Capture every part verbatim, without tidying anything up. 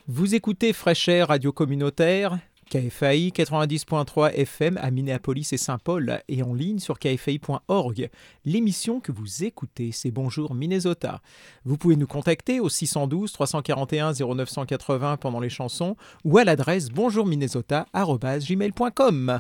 Vous écoutez Fresh Air Radio Communautaire, K F A I quatre-vingt-dix point trois F M à Minneapolis et Saint-Paul et en ligne sur K F A I point org. L'émission que vous écoutez, c'est Bonjour Minnesota. Vous pouvez nous contacter au six un deux, trois quatre un, zéro neuf huit zéro pendant les chansons ou à l'adresse bonjourminnesota arobase gmail point com.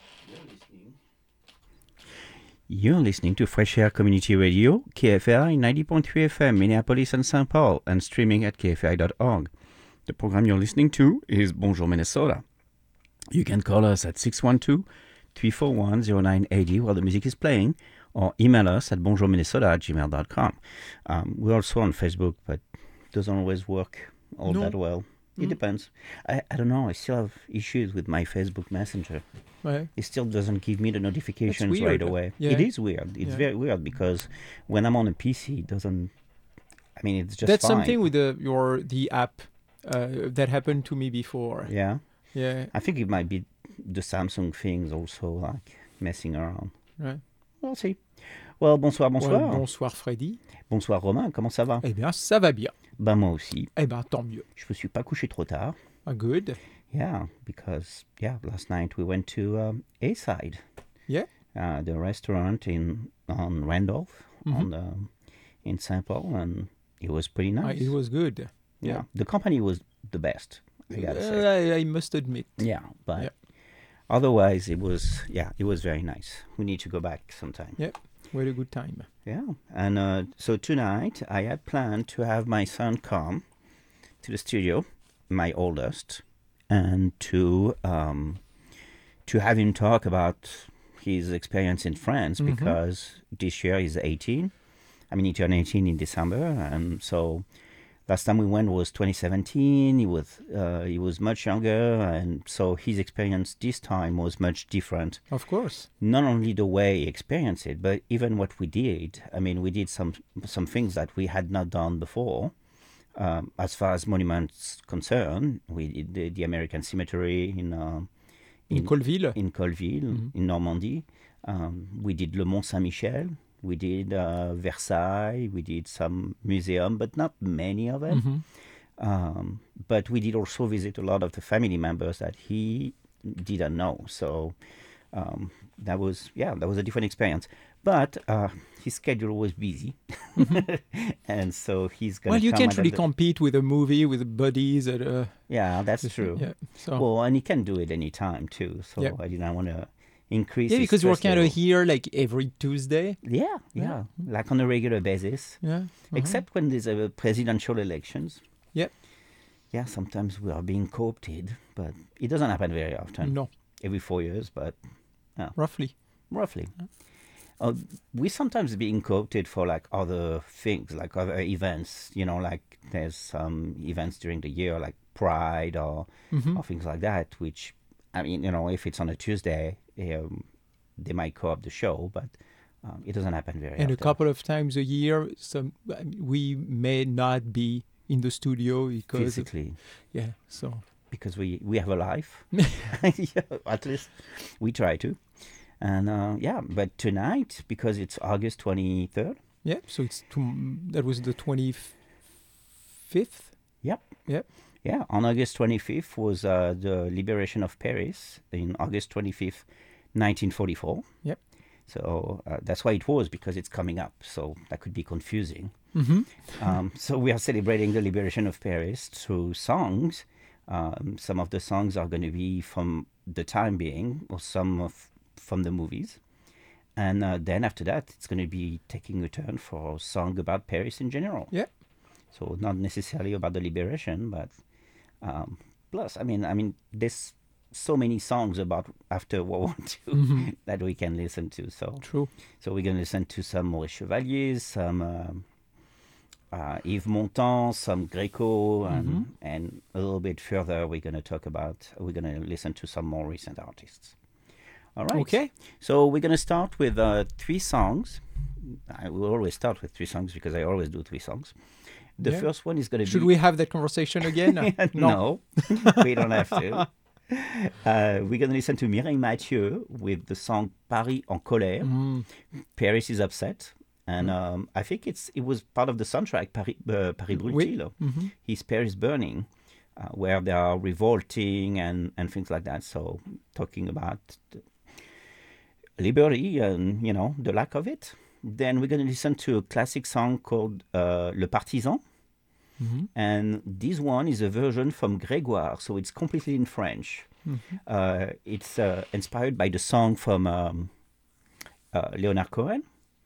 You're listening to Fresh Air Community Radio, K F A I ninety point three F M, Minneapolis and Saint Paul, and streaming at K F A I dot org. The program you're listening to is Bonjour Minnesota. You can call us at six one two, three four one, zero nine eight zero while the music is playing, or email us at bonjourminnesota at gmail dot com. Um, we're also on Facebook, but it doesn't always work all No. that well. It Mm. depends. I, I don't know. I still have issues with my Facebook Messenger. Ouais. It still doesn't give me the notifications weird. right away. Yeah. It is weird. It's Yeah. very weird because when I'm on a P C, it doesn't. I mean, it's just That's fine. something with the, your the app uh, that happened to me before. Yeah, Yeah. I think it might be the Samsung things also like messing around. Ouais. We'll see. Well, bonsoir, bonsoir. Ouais, bonsoir Freddy. Bonsoir Romain, comment ça va? Eh bien, ça va bien. Ben moi aussi. Eh bien, tant mieux. Je me suis pas couché trop tard. Ah, good. Yeah, because yeah, last night we went to um, A-Side. Yeah. Uh, the restaurant in on Randolph Mhm. on the, in Saint Paul, and it was pretty Ah, nice. it was good. Yeah, the company was the best. I gotta say. Uh, I, I must admit. Yeah, but Yeah. otherwise it was yeah, it was very nice. We need to go back sometime. Yeah. We had a good time. Yeah, and uh, so tonight I had planned to have my son come to the studio, my oldest, and to um, to have him talk about his experience in France Mhm. because this year he's eighteen. I mean, he turned eighteen in December, and so last time we went was twenty seventeen. He was uh, he was much younger, and so his experience this time was much different. Of course. Not only the way he experienced it, but even what we did. I mean, we did some some things that we had not done before. Um, as far as monuments concerned, we did the, the American Cemetery in uh, In, Colville. in Colville, Mhm. in Normandy. Um, we did Le Mont Saint-Michel. We did uh, Versailles. We did some museum, but not many of them. Mhm. Um, but we did also visit a lot of the family members that he didn't know. So um, that was, yeah, that was a different experience. But uh, his schedule was busy. And so he's going to Well, you come can't at really the- compete with a movie with buddies. At, uh, Yeah, that's true. Yeah. So. Well, and he can do it anytime too. So Yeah. I didn't want to increase yeah, his because we're stress kind of level. here like every Tuesday. Yeah, yeah, like on a regular basis. Yeah. uh-huh. Except when there's a presidential elections. Yeah. Yeah, sometimes we are being co-opted, but it doesn't happen very often. No, Every four years, but roughly. roughly. Uh, we sometimes being co-opted for like other things, like other events. You know, like there's some events during the year, like Pride or, Mhm. or things like that. Which, I mean, you know, if it's on a Tuesday, um, they might co-op the show, but um, it doesn't happen very And often. a couple of times a year, some we may not be in the studio because of- Physically, yeah. So because we, we have a life. Yeah, at least we try to. And uh, yeah, but tonight, because it's August twenty-third, yeah. So it's tom- that was the twenty fifth. Yep. Yep. Yeah, on August twenty-fifth was uh, the liberation of Paris in August twenty-fifth, nineteen forty-four. Yep. So uh, that's why it was, because it's coming up. So that could be confusing. Mm-hmm. Um, so we are celebrating the liberation of Paris through songs. Um, some of the songs are going to be from the time being, or some of from the movies. And uh, then after that, it's going to be taking a turn for a song about Paris in general. Yeah. So not necessarily about the liberation, but um, plus, I mean, I mean, there's so many songs about after World War Two Mhm. that we can listen to. So, True. so we're going to listen to some Maurice Chevalier, some um, uh, Yves Montand, some Greco, and Mhm. and a little bit further, we're going to talk about. We're going to listen to some more recent artists. All right. Okay. So we're going to start with uh, three songs. I will always start with three songs because I always do three songs. The Yeah. first one is going to Should be... we have that conversation again? No, we don't have to. Uh, we're going to listen to Mireille Mathieu with the song Paris en colère. Mm. Paris is upset. And um, I think it's it was part of the soundtrack, Paris, uh, Paris Oui. Brûle-t-il. Mhm. His Paris Burning. uh, where they are revolting and, and things like that. So talking about liberty and, you know, the lack of it. Then we're going to listen to a classic song called uh, Le Partisan. Mm-hmm. And this one is a version from Grégoire, so it's completely in French. Mm-hmm. Uh, it's uh, inspired by the song from um, uh, Leonard Cohen.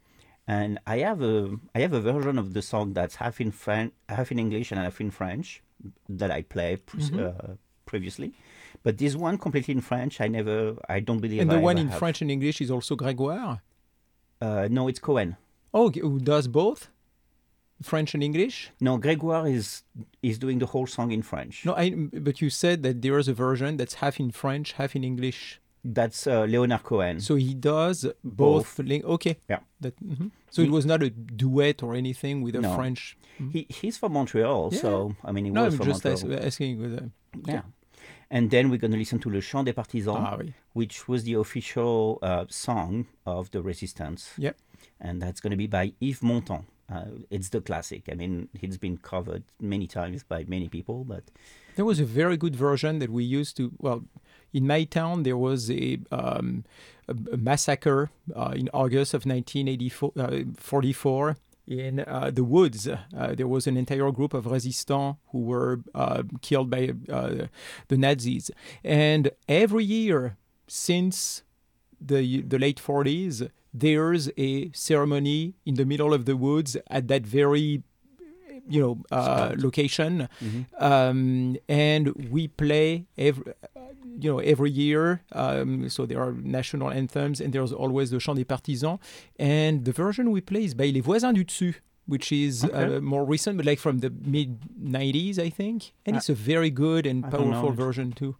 And I have a I have a version of the song that's half in French, half in English, and half in French that I played pre- mm-hmm. uh, previously. But this one completely in French, I never, I don't believe. And the I one ever in have. French and English is also Grégoire? Uh, no, it's Cohen. Oh, who does both? French and English? No, Grégoire is is doing the whole song in French. No, I, but you said that there is a version that's half in French, half in English. That's uh, Leonard Cohen. So he does both. both. Ling- okay. Yeah. That, mm-hmm. So he, it was not a duet or anything with a no. French. Mm-hmm. He he's from Montreal, yeah. so I mean he no, was I'm from just Montreal. As- asking. With a, yeah. And then we're going to listen to Le Chant des Partisans, ah, oui. which was the official uh, song of the resistance. Yep. And that's going to be by Yves Montand. Uh, it's the classic. I mean, it's been covered many times by many people, but there was a very good version that we used to. Well, in my town, there was a, um, a, a massacre uh, in August of nineteen forty-four in uh, the woods. Uh, there was an entire group of resistants who were uh, killed by uh, the Nazis, and every year since the the late forties, there's a ceremony in the middle of the woods at that very, you know, uh, location, mm-hmm. um, and we play every, you know, every year. Um, so there are national anthems, and there's always the Chant des Partisans, and the version we play is by Les Voisins du Dessus, which is okay. uh, more recent, but like from the mid nineties, I think, and uh, it's a very good and I powerful version too.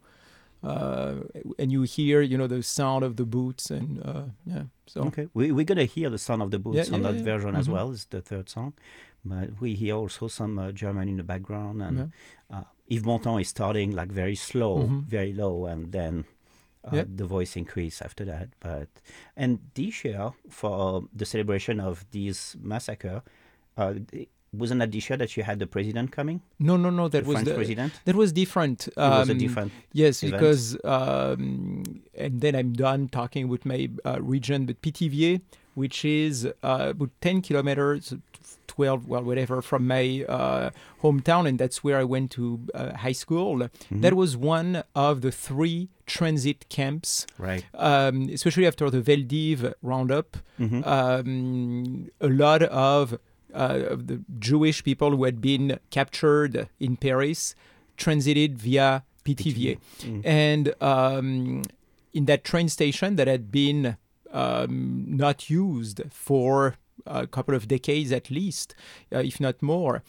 Uh, and you hear, you know, the sound of the boots, and uh, yeah. So okay, we we're gonna hear the sound of the boots yeah, on yeah, that yeah. version mm-hmm. as well. It's the third song, but we hear also some uh, German in the background, and yeah. uh, Yves Montand is starting like very slow, mm-hmm. very low, and then uh, yeah. the voice increase after that. But and this year for the celebration of this massacre. Uh, Wasn't that this year that you had the president coming? No, no, no. That the was French the president. That was different. It um, was a different. Yes, event. because um, and then I'm done talking with my uh, region, but Pithiviers, which is uh, about ten kilometers, twelve, well, whatever, from my uh, hometown, and that's where I went to uh, high school. Mm-hmm. That was one of the three transit camps, right? Um, especially after the Veldiv roundup, mm-hmm. um, a lot of Uh, of the Jewish people who had been captured in Paris transited via Pithiviers. Mm. And um, in that train station that had been um, not used for a couple of decades at least, uh, if not more,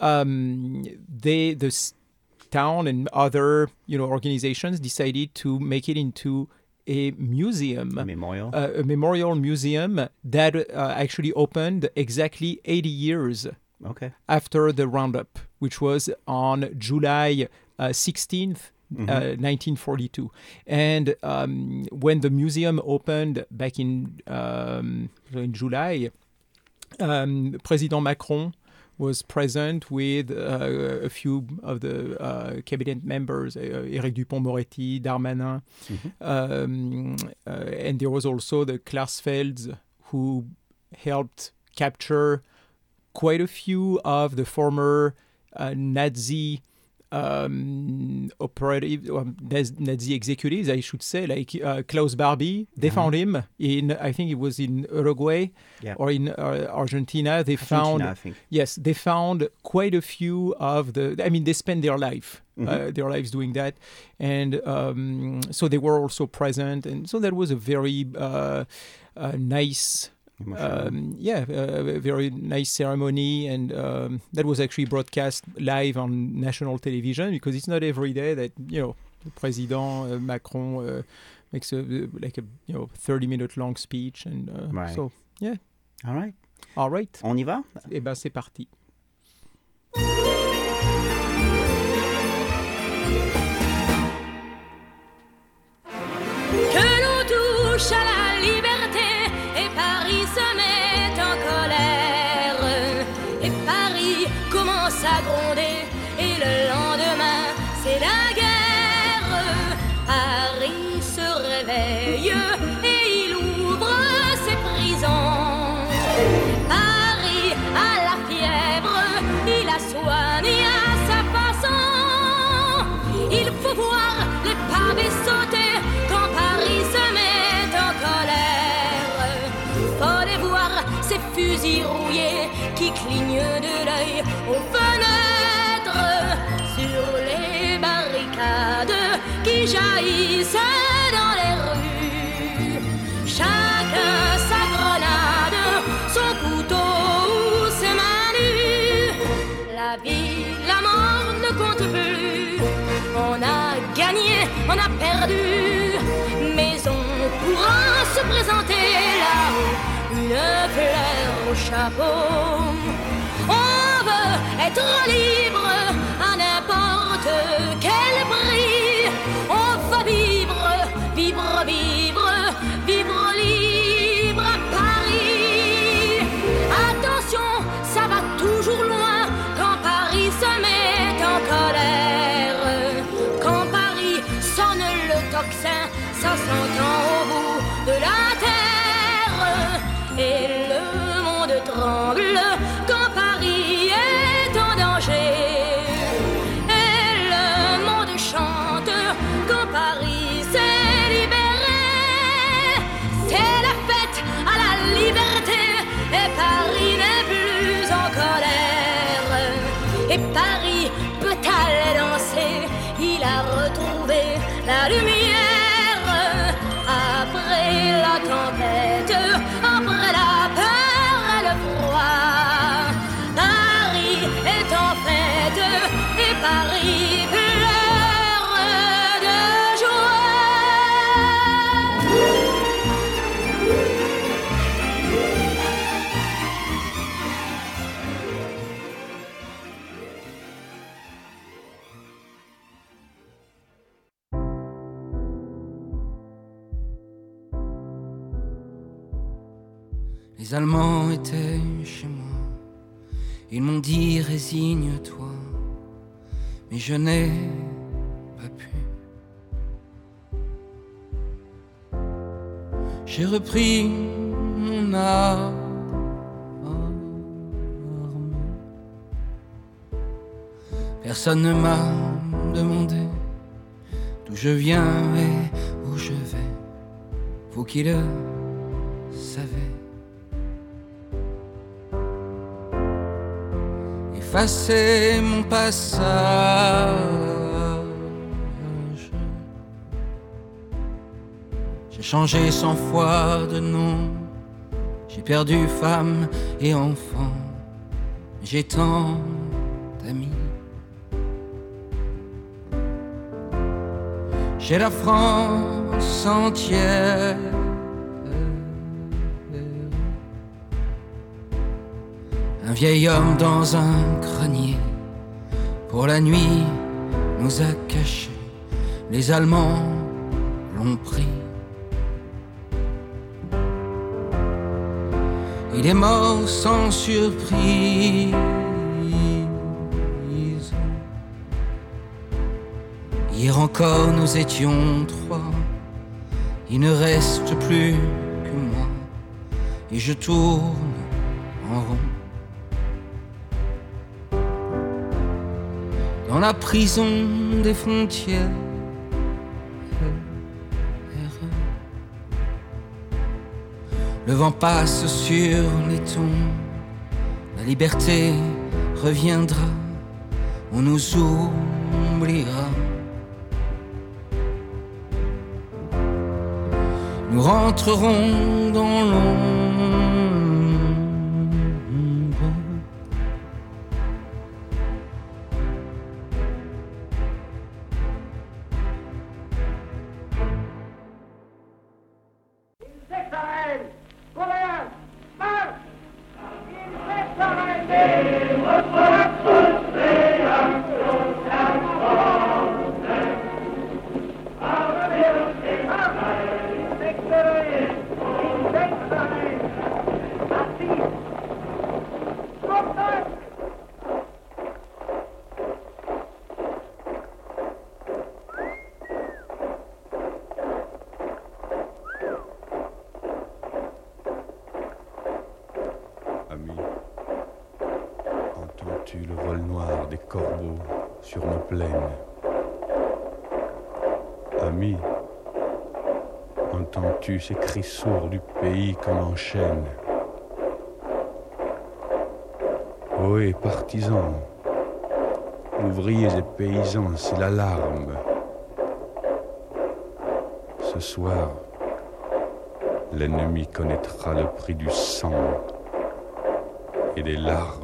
um, they, the town and other, you know, organizations decided to make it into a museum, a memorial, uh, a memorial museum that uh, actually opened exactly eighty years okay. after the roundup, which was on July uh, sixteenth, mm-hmm. uh, nineteen forty-two. And um, when the museum opened back in um, in July, um, President Macron was present with uh, a few of the uh, cabinet members, uh, Éric Dupond-Moretti, Darmanin, mm-hmm. um, uh, and there was also the Klarsfelds, who helped capture quite a few of the former uh, Nazi um, operative, um, Nazi executives, I should say, like uh, Klaus Barbie. They mm-hmm. found him in, I think it was in Uruguay yeah. or in uh, Argentina. They Argentina, found, I think. yes, they found quite a few of the, I mean, they spent their life, mm-hmm. uh, their lives doing that. And um, so they were also present. And so that was a very uh, uh, nice Um, yeah, a very nice ceremony, and um, that was actually broadcast live on national television, because it's not every day that, you know, the President uh, Macron uh, makes a like a you know thirty minute long speech, and uh, right. so yeah. All right. All right. On y va? Eh ben c'est parti. Que l'on touche à la liberté, et Paris se met en colère, et Paris commence à gronder, et le lendemain fusils rouillés qui clignent de l'œil aux fenêtres, sur les barricades qui jaillissent dans les rues. Chacun sa grenade, son couteau ou ses mains nues. La vie, la mort ne compte plus. On a gagné, on a perdu, mais on pourra se présenter là-haut, une fleur au chapeau. On veut être libre à n'importe quel prix. On va vivre, vivre, vivre, vivre libre à Paris. Attention, ça va toujours loin quand Paris se met en colère. Quand Paris sonne le tocsin, ça s'entend au bout de la terre. Et le monde tremble quand Paris est en danger. Et le monde chante quand Paris s'est libéré. C'est la fête à la liberté et Paris n'est plus en colère. Et Paris peut aller danser, il a retrouvé la lumière. Après la tempête, après la peur et le froid, Paris est en fête et Paris pleure de joie. Les Allemands étaient chez moi, ils m'ont dit résigne-toi, mais je n'ai pas pu. J'ai repris mon arme, personne ne m'a demandé d'où je viens et où je vais, vous qui le savez. Effacer mon passage, j'ai changé cent fois de nom, j'ai perdu femme et enfant, j'ai tant d'amis. J'ai la France entière, un vieil homme dans un grenier, pour la nuit nous a cachés, les Allemands l'ont pris. Il est mort sans surprise. Hier encore nous étions trois, il ne reste plus que moi, et je tourne en rond. Dans la prison des frontières, le vent passe sur les tombes, la liberté reviendra, on nous oubliera. Nous rentrerons dans l'ombre. Entends-tu ces cris sourds du pays qu'on enchaîne? Ohé, partisans, ouvriers et paysans, c'est l'alarme. Ce soir, l'ennemi connaîtra le prix du sang et des larmes.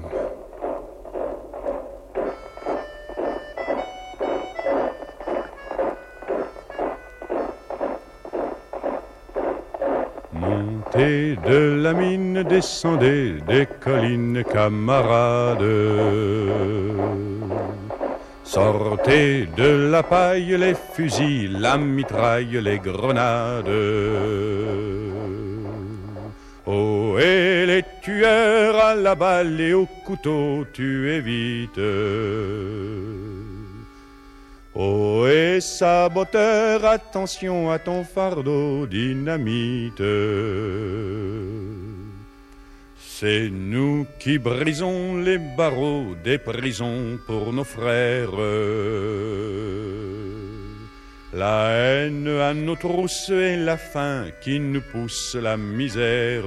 Montez de la mine, descendez des collines, camarades. Sortez de la paille les fusils, la mitraille, les grenades. Oh, et les tueurs à la balle et au couteau, tuez vite. Oh, et saboteur, attention à ton fardeau, dynamite. C'est nous qui brisons les barreaux des prisons pour nos frères. La haine à nos trousses et la faim qui nous pousse la misère.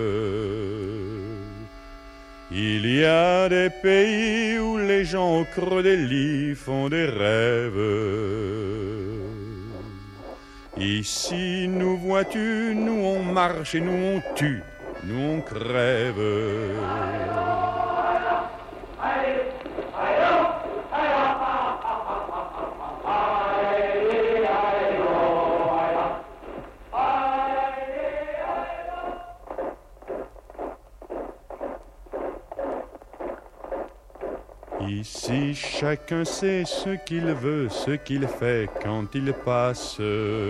Il y a des pays où les gens au creux des lits font des rêves. Ici, nous vois-tu, nous on marche et nous on tue, nous on crève. Ici, chacun sait ce qu'il veut, ce qu'il fait quand il passe.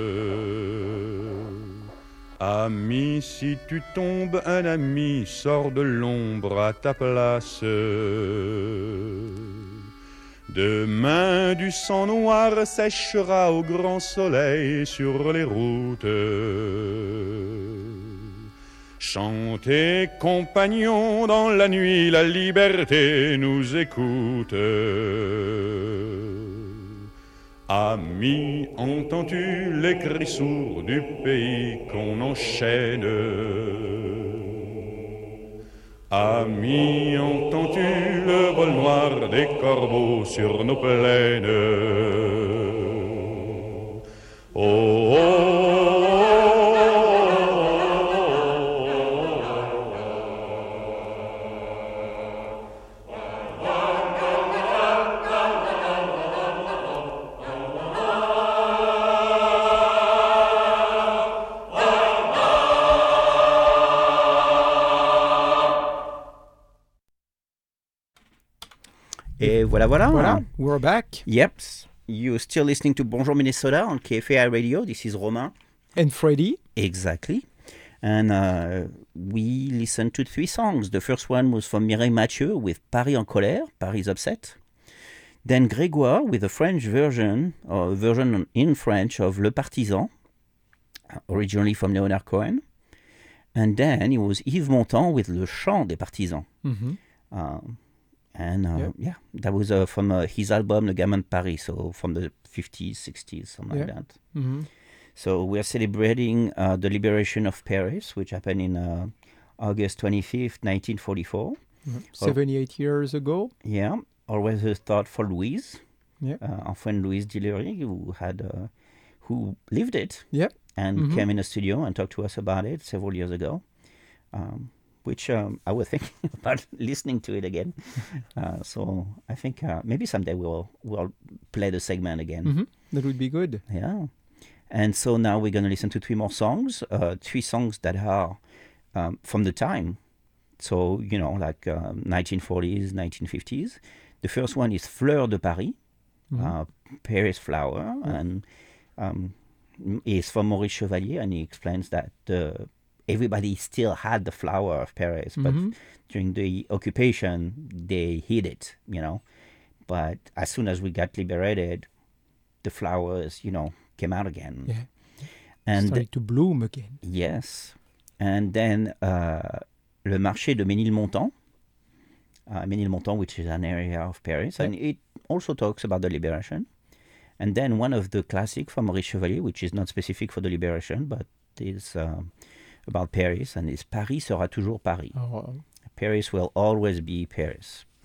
Ami, si tu tombes, un ami sort de l'ombre à ta place. Demain, du sang noir séchera au grand soleil sur les routes. Chantez, compagnons, dans la nuit, la liberté nous écoute. Amis, entends-tu les cris sourds du pays qu'on enchaîne? Amis, entends-tu le vol noir des corbeaux sur nos plaines? Oh, oh. Et voilà, voilà. Voilà, we're back. Yep. You're still listening to Bonjour Minnesota on K F A I Radio. This is Romain. And Freddy. Exactly. And uh, we listened to three songs. The first one was from Mireille Mathieu with Paris en colère, Paris upset. Then Grégoire with a French version, or a version in French of Le Partisan, originally from Leonard Cohen. And then it was Yves Montand with Le Chant des Partisans. Mm-hmm. Uh, and uh, Yep. yeah, that was uh, from uh, his album Le Gamin de Paris, so from the fifties, sixties, something Yeah. like that. Mm-hmm. So we are celebrating uh, the liberation of Paris, which happened in uh, August twenty-fifth, nineteen forty-four. Mm-hmm. seventy-eight years ago. Yeah, always a thought for Louise, Yeah. uh, our friend Louise Dillery, who had, uh, who lived it Yep. and Mhm. came in the studio and talked to us about it several years ago. Um, which um, I was thinking about listening to it again. uh, so I think uh, maybe someday we'll we'll play the segment again. Mm-hmm. That would be good. Yeah. And so now we're going to listen to three more songs, uh, three songs that are um, from the time. So, you know, like um, nineteen forties, nineteen fifties. The first one is Fleur de Paris, Mhm. uh, Paris flower, and um, is from Maurice Chevalier, and he explains that uh, everybody still had the flower of Paris, but Mhm. during the occupation, they hid it, you know. But as soon as we got liberated, the flowers, you know, came out again. Yeah. And Started to bloom again. yes. And then uh, Le Marché de Ménilmontant, uh, Ménilmontant, which is an area of Paris, Yeah. and it also talks about the liberation. And then one of the classic from Maurice Chevalier, which is not specific for the liberation, but is um, about Paris, and is Paris sera toujours Paris. Oh, Paris will always be Paris.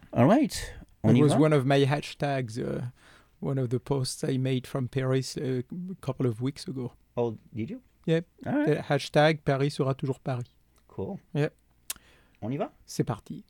All right. On It y was va? one of my hashtags, uh, one of the posts I made from Paris uh, a couple of weeks ago. Oh, did you? Yeah. All right. The hashtag Paris sera toujours Paris. Cool. Yeah. On y va? C'est parti.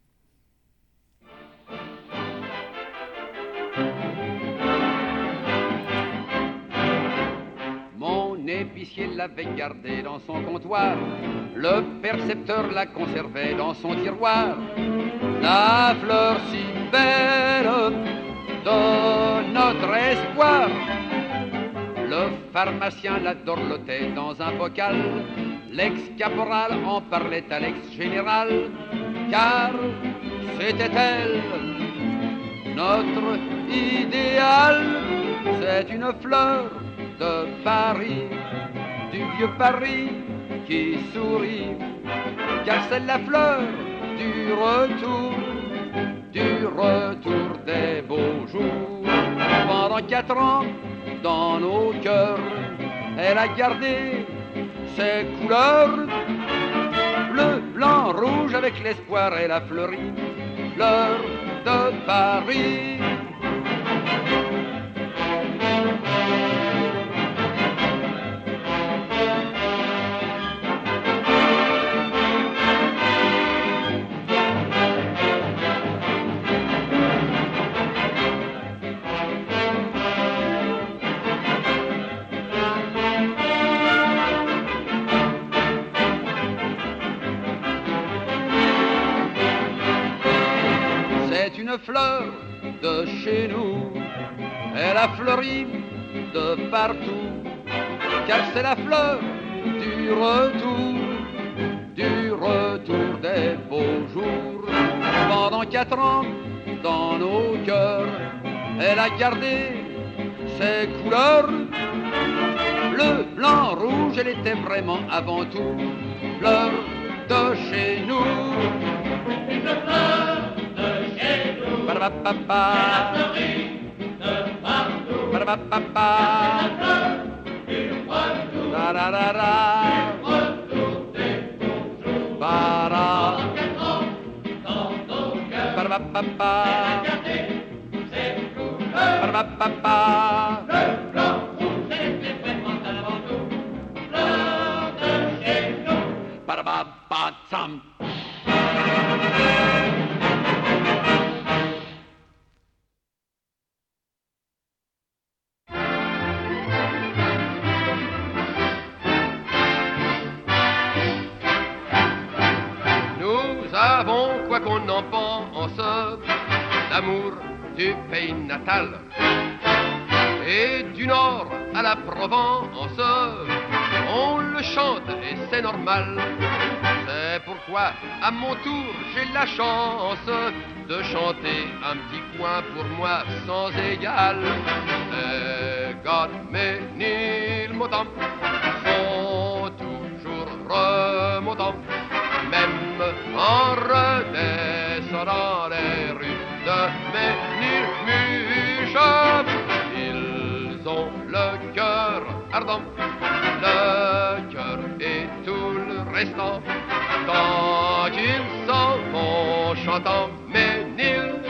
Mon épicier l'avait gardé dans son comptoir, le percepteur la conservait dans son tiroir. La fleur si belle de notre espoir, le pharmacien la dorlotait dans un bocal, l'ex-caporal en parlait à l'ex-général, car c'était elle, notre idéal. C'est une fleur de Paris, du vieux Paris qui sourit, car c'est la fleur du retour, du retour des beaux jours. Pendant quatre ans, dans nos cœurs, elle a gardé ses couleurs, bleu, blanc, rouge, avec l'espoir elle a fleuri, fleur de Paris. Une fleur de chez nous, elle a fleuri de partout, car c'est la fleur du retour, du retour des beaux jours. Pendant quatre ans, dans nos cœurs, elle a gardé ses couleurs, bleu, blanc, rouge, elle était vraiment avant tout fleur de chez nous. Une fleur Ba-da-ba-ba-ba. La fleurie de partout. Ba-da-ba-ba-ba. La fleur du retour. Da-da-da-da. Du retour des beaux jours. Ba-da. Pendant quatre ans, dans nos cœurs. Ba-da-ba-ba-ba. Regardez ces couleurs. Ba-da-ba-ba-ba. Le blanc rouge, elle était vraiment avant tout. Fleur de chez nous. Ba-da-ba-ba-tsam. Quoi qu'on en pense, l'amour du pays natal et du nord à la Provence, on le chante et c'est normal. C'est pourquoi à mon tour j'ai la chance de chanter un petit coin pour moi sans égal. Les Godménil-Montants sont toujours remontants, même en redescendant les rues de Ménilmuche. Ils ont le cœur ardent, le cœur et tout le restant, tant qu'ils s'en vont chantant Ménilmontant.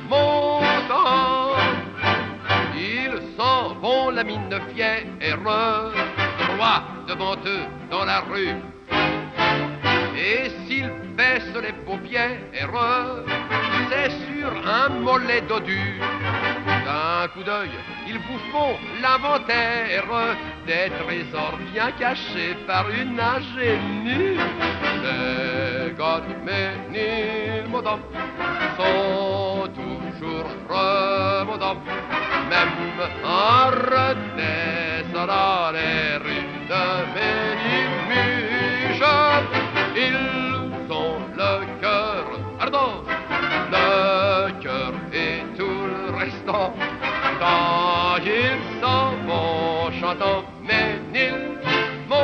Ils s'en vont la mine fière, droit devant eux dans la rue. Et s'ils baissent les paupières, c'est sur un mollet dodu. D'un coup d'œil, ils vous font l'inventaire des trésors bien cachés par une ingénue. Les Godménil-Montants sont toujours remontants, même en redescendant les rues de Ménilmuche. Ils ont le cœur ardent, le cœur et tout le restant, quand ils s'en vont chantant Ménilmontant.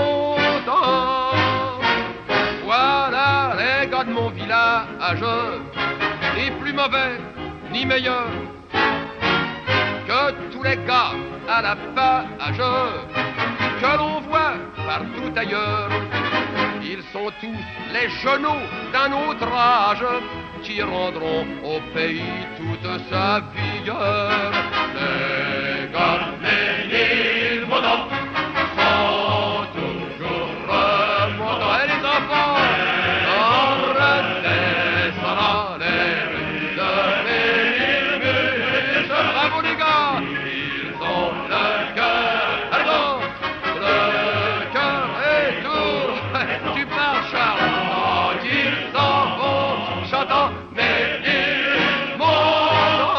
Voilà les gars de mon village, ni plus mauvais ni meilleurs que tous les gars à la page que l'on voit partout ailleurs. Ils sont tous les genoux d'un autre âge qui rendront au pays toute sa vigueur. Les gars, les îles Montants sont toujours remontants. Et les enfants, en redescendant les rues de Belleville. Bravo les gars, ils ont le cœur. Alors, le cœur est lourd. Tu pars, Charles, quand ils s'en vont, chantant mes îles Montants.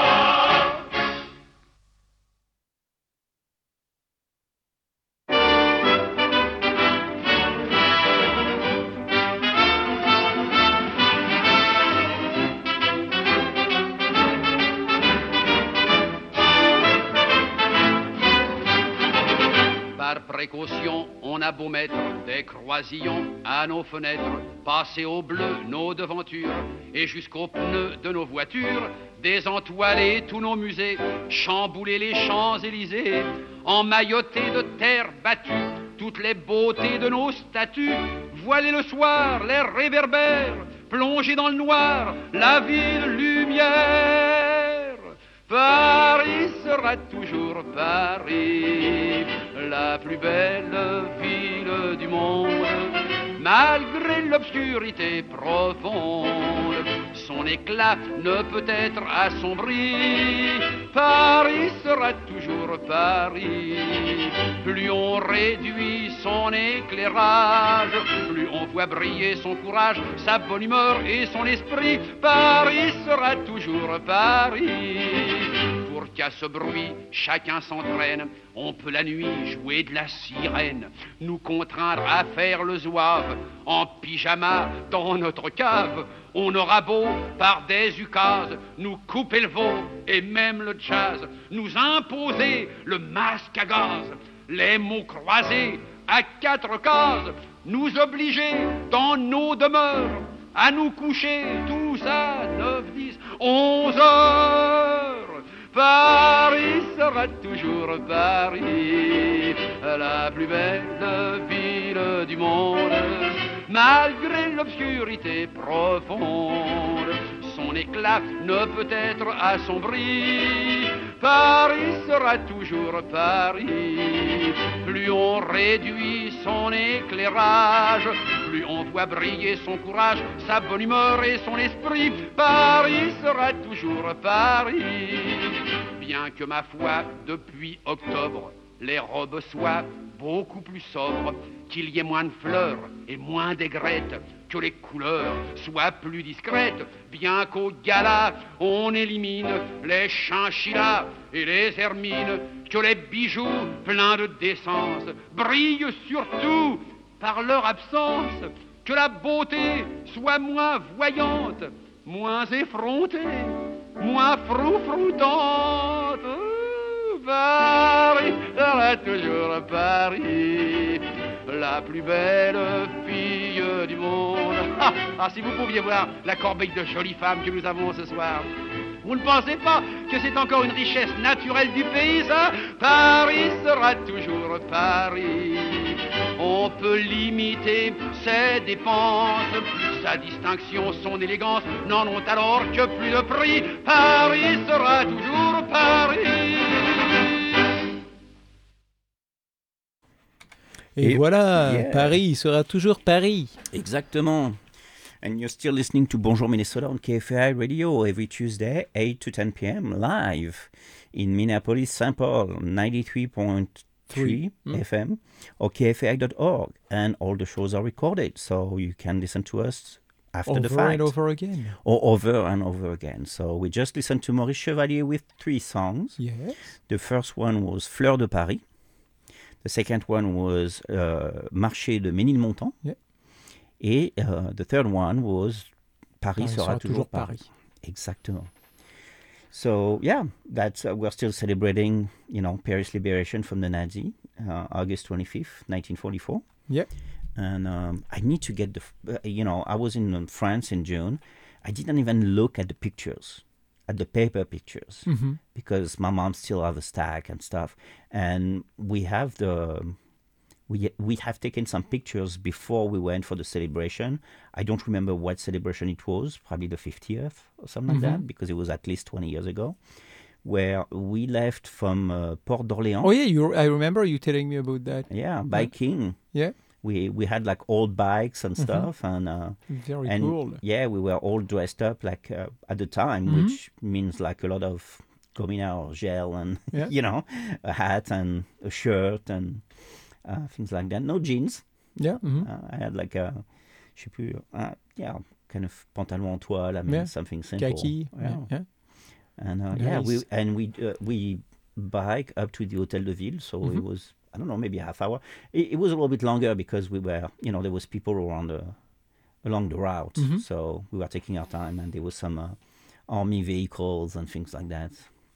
Par précaution, on a beau mettre des croisillons à nos fenêtres, passer au bleu nos devantures et jusqu'aux pneus de nos voitures, désentoiler tous nos musées, chambouler les Champs-Élysées, emmailloter de terre battue toutes les beautés de nos statues, voiler le soir les réverbères, plonger dans le noir la ville lumière. Paris sera toujours Paris, la plus belle ville du monde, malgré l'obscurité profonde. Son éclat ne peut être assombri. Paris sera toujours Paris. Plus on réduit son éclairage, plus on voit briller son courage, sa bonne humeur et son esprit. Paris sera toujours Paris. Pour qu'à ce bruit chacun s'entraîne, on peut la nuit jouer de la sirène, nous contraindre à faire le zouave en pyjama dans notre cave. On aura beau par des ukases nous couper le veau et même le jazz, nous imposer le masque à gaz, les mots croisés à quatre cases, nous obliger dans nos demeures à nous coucher tous à neuf, dix, onze heures. Paris sera toujours Paris, la plus belle ville du monde, malgré l'obscurité profonde. Son éclat ne peut être assombri. Paris sera toujours Paris. Plus on réduit son éclairage, plus on voit briller son courage, sa bonne humeur et son esprit. Paris sera toujours Paris. Bien que ma foi, depuis octobre, les robes soient beaucoup plus sobres, qu'il y ait moins de fleurs et moins d'aigrettes, que les couleurs soient plus discrètes, bien qu'au gala on élimine les chinchillas et les hermines, que les bijoux pleins de décence brillent surtout par leur absence, que la beauté soit moins voyante, moins effrontée, moins froufroutante. Paris sera toujours Paris, la plus belle fille du monde. Ah, ah, si vous pouviez voir la corbeille de jolies femmes que nous avons ce soir. Vous ne pensez pas que c'est encore une richesse naturelle du pays, ça? Paris sera toujours Paris. On peut limiter ses dépenses, sa distinction, son élégance n'en ont alors que plus de prix. Paris sera toujours Paris. Et, Et voilà, yeah. Paris sera toujours Paris. Exactement. And you're still listening to Bonjour Minnesota on K F A I Radio every Tuesday, eight to ten p.m. live in Minneapolis, Saint Paul, ninety-three point three mm. F M or K F A I dot org. And all the shows are recorded, so you can listen to us after over the fact. and over again. Or over and over again. So we just listened to Maurice Chevalier with three songs. Yes. The first one was Fleur de Paris. The second one was uh, Marché de Ménilmontant. Yeah. Et uh, the third one was Paris, Paris sera, sera toujours toujours Paris. Paris. Exactement. So yeah, that's uh, we're still celebrating, you know, Paris liberation from the Nazi, uh, August twenty-fifth, nineteen forty-four. Yeah. And um, I need to get the, uh, you know, I was in um, France in June. I didn't even look at the pictures, at the paper pictures, Mm-hmm. because my mom still have a stack and stuff. And we have the we we have taken some pictures before we went for the celebration. I don't remember what celebration it was, probably the fiftieth or something like that, because it was at least twenty years ago, where we left from uh, Port d'Orléans. Oh yeah, you. I remember you telling me about that. Yeah, biking. Yeah. We we had like old bikes and stuff, and uh, Very and cool. yeah, we were all dressed up like uh, at the time, Mhm. which means like a lot of gomina or gel and Yeah. you know, a hat and a shirt and uh, things like that. No jeans. Yeah. mhm. Uh, I had like a, je sais plus, uh, yeah, kind of pantalon en toile. I mean, Yeah. something simple. Khaki. Yeah. Yeah. yeah. And uh, yeah, we Nice. and we uh, we bike up to the Hôtel de Ville, so it Mhm. was I don't know maybe a half hour. It, it was a little bit longer because we were you know there was people around the along the route, Mhm. so we were taking our time, and there was some uh, army vehicles and things like that.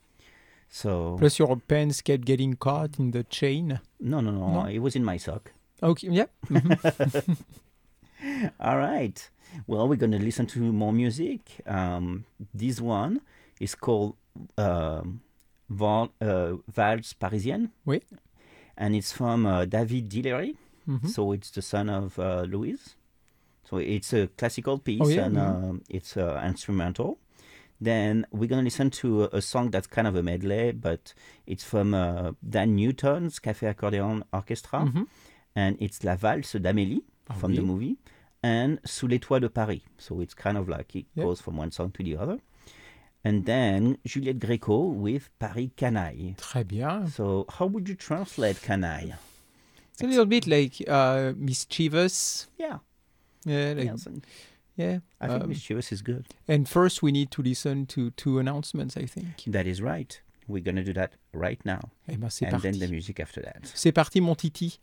So Plus your pants kept getting caught in the chain. no, no, no, No? it was in my sock. Okay. Yeah. mhm. All right. Well, we're going to listen to more music. Um, this one is called um, Val- uh, Valse Parisienne. Oui. And it's from uh, David Dillery. Mhm. So it's the son of uh, Louise. So it's a classical piece Oh, yeah? and Mhm. um, it's uh, instrumental. Then we're going to listen to a, a song that's kind of a medley, but it's from uh, Dan Newton's Café Accordéon Orchestra. Mhm. And it's La Valse d'Amélie Ah from the oui. movie, and Sous les toits de Paris. So it's kind of like it Yeah. goes from one song to the other. And then Juliette Gréco with Paris Canaille. Très bien. So how would you translate canaille? It's a little bit like uh, mischievous. Yeah, Yeah. Like, yes, and yeah. I think um, mischievous is good. And first, we need to listen to two announcements, I think. That is right. We're going to do that right now. Eh ben, c'est And parti. then the music after that. C'est parti, mon titi.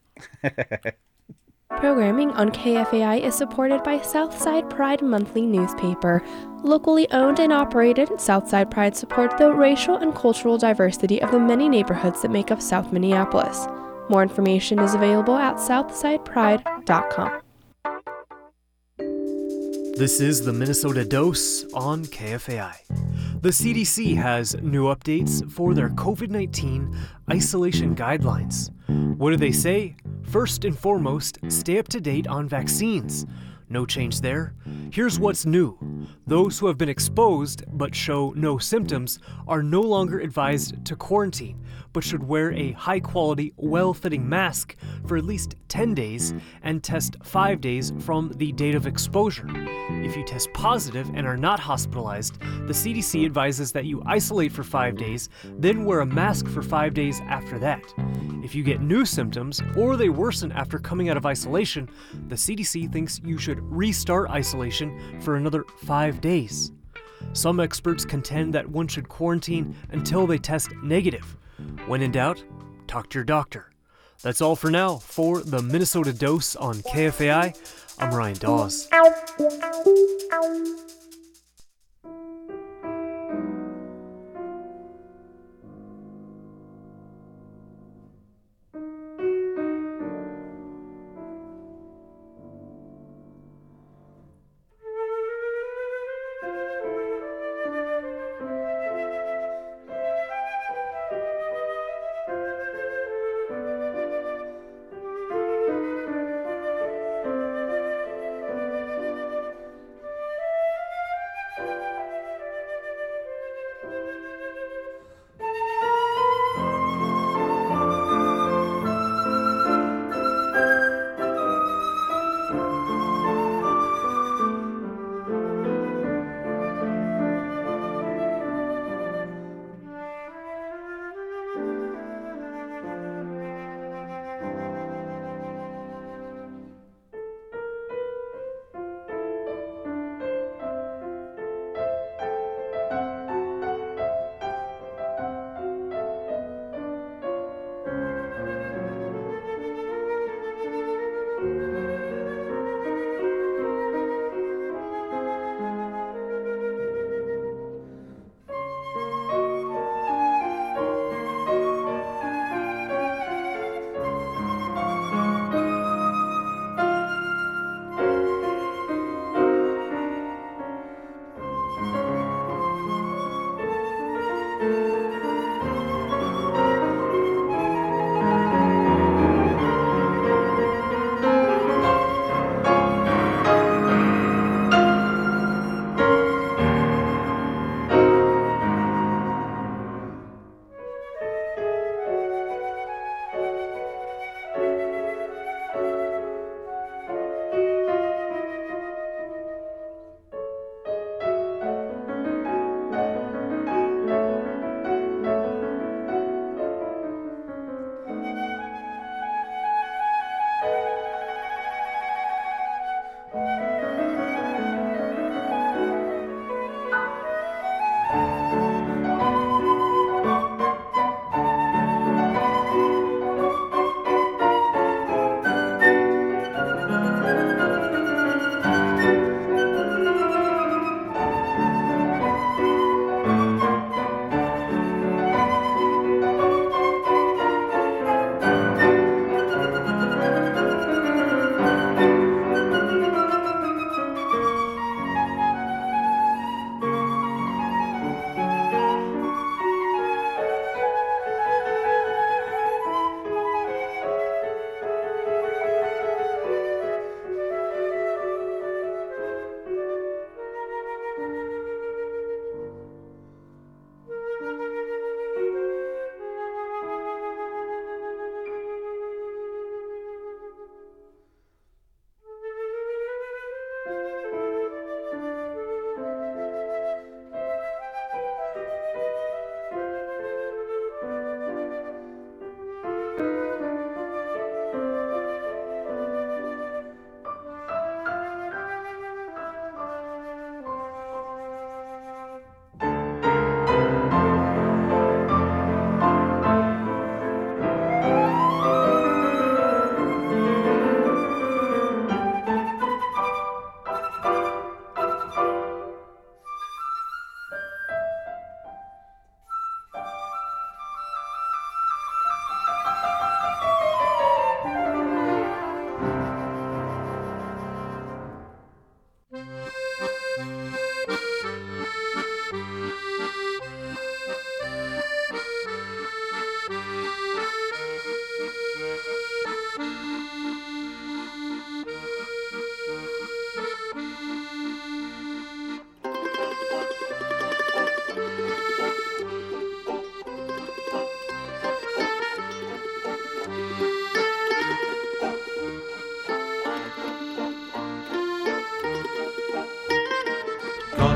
Programming on K F A I is supported by Southside Pride Monthly newspaper. Locally owned and operated, Southside Pride supports the racial and cultural diversity of the many neighborhoods that make up South Minneapolis. More information is available at southside pride dot com. This is the Minnesota Dose on K F A I. The C D C has new updates for their COVID nineteen isolation guidelines. What do they say? First and foremost, stay up to date on vaccines. No change there. Here's what's new. Those who have been exposed but show no symptoms are no longer advised to quarantine, but should wear a high-quality, well-fitting mask for at least ten days and test five days from the date of exposure. If you test positive and are not hospitalized, the C D C advises that you isolate for five days, then wear a mask for five days after that. If you get new symptoms or they worsen after coming out of isolation, the C D C thinks you should restart isolation for another five days. Some experts contend that one should quarantine until they test negative. When in doubt, talk to your doctor. That's all for now. For the Minnesota Dose on K F A I, I'm Ryan Dawes.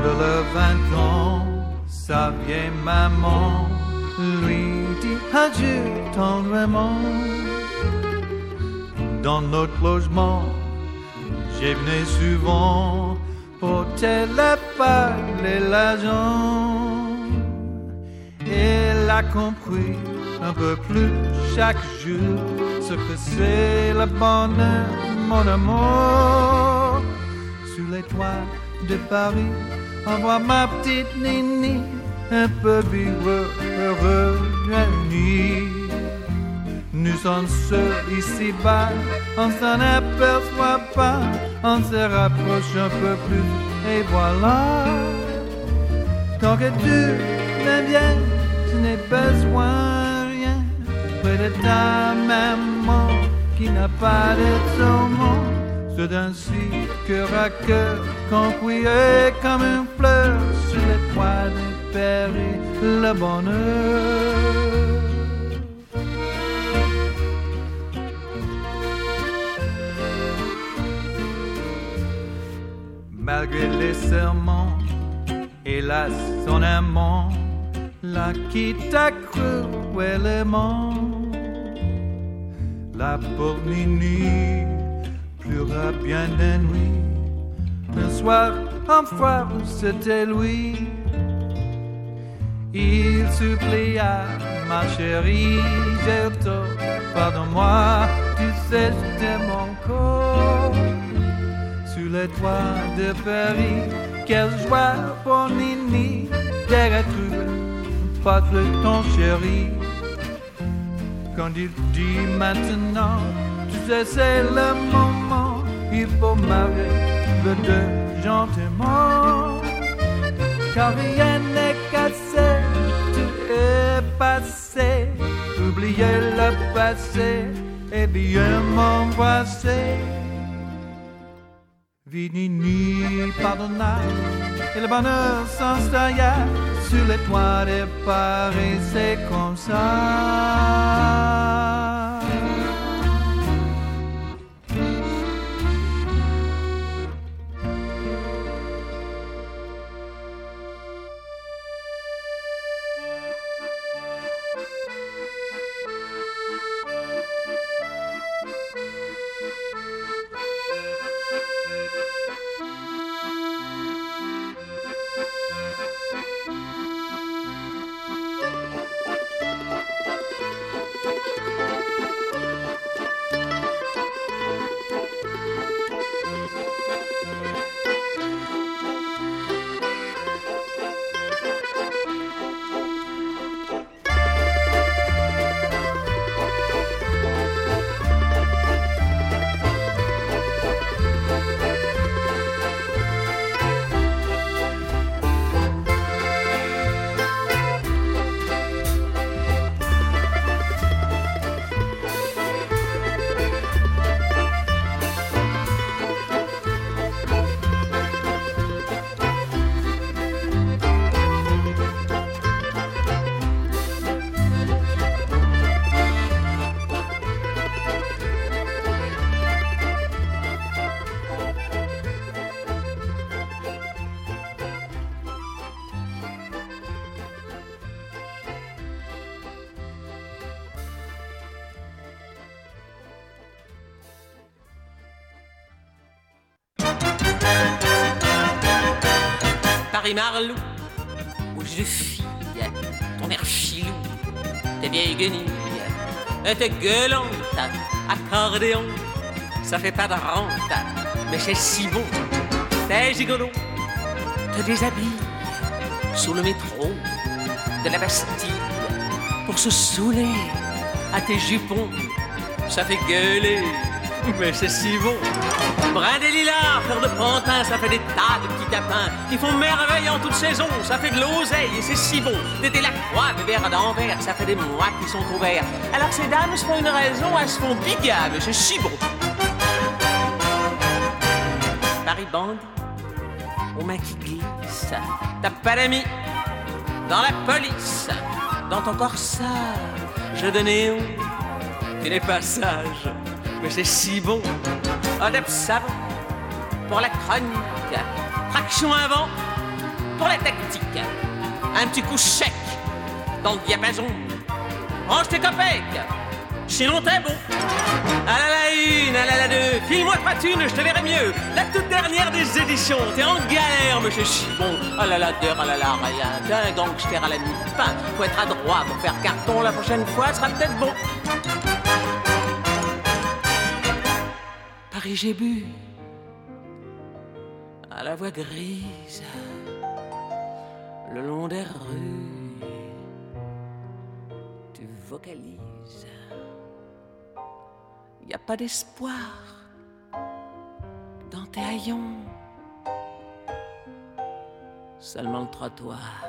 de leurs vingt ans, sa vieille maman lui dit adieu tendrement. Dans notre logement, j'ai venu souvent pour téléphoner l'agent. Elle a compris un peu plus chaque jour ce que c'est le bonheur, mon amour. Sous les toits de Paris, on voit ma petite Nini un peu vivreux, heureux, réunis. Nous sommes seuls ici-bas, on s'en aperçoit pas, on se rapproche un peu plus, et voilà. Tant que tu m'aimes bien, tu n'as besoin de rien, près de ta maman qui n'a pas de tourment. C'est ainsi, cœur à cœur, qu'on cueillait comme une fleur sur les toits de Paris, le bonheur. Malgré les serments, hélas, son amant la quitte à cruellement. La pauvre Nini pleura bien des nuits. Un soir, enfin, c'était lui. Il supplia, ma chérie, j'ai tort, pardonne-moi, tu sais, je t'aime encore. Sur les toits de Paris, quelle joie pour Nini d'être trouvé, pas de ton chéri. Quand il dit maintenant, tu sais c'est le moment, il faut marier le deux gentiment. Car rien n'est cassé, tout est passé, oubliez le passé et bien m'embrasser. Vie Nini pardonnable, et le bonheur s'installa sur les toits de Paris, c'est comme ça. Paris-Marlou, bouche de fille, ton air filou, tes vieilles guenilles, et tes gueulantes, accordéon, ça fait pas de rente, mais c'est si bon. Tes gigolos te déshabillent sous le métro de la Bastille pour se saouler à tes jupons, ça fait gueuler, mais c'est si bon. Brin des lilas, fleur de pantin, ça fait des tas de petits tapins qui font merveille en toute saison, ça fait de l'oseille et c'est si bon. T'étais la croix, des verres d'envers, ça fait des mois qui sont ouverts. Alors ces dames se font une raison, elles se font bigames, c'est si bon. Paris bandit, aux mains qui glissent, t'as pas d'amis dans la police, dans ton corsage de néon, tu n'es pas sage, mais c'est si bon. Adepte savant pour la chronique, traction avant pour la tactique. Un petit coup sec dans le diapason. Range tes copecs, sinon t'es bon. Ah là la une, ah là la deux, file-moi trois thunes, je te verrai mieux. La toute dernière des éditions, t'es en galère, monsieur Chibon. Ah là la deux, ah là la rien, d'un gangster à la mi-pain. Faut être adroit pour faire carton, la prochaine fois sera peut-être bon. Paris j'ai bu, à la voix grise, le long des rues, tu vocalises. Y a pas d'espoir dans tes haillons, seulement le trottoir.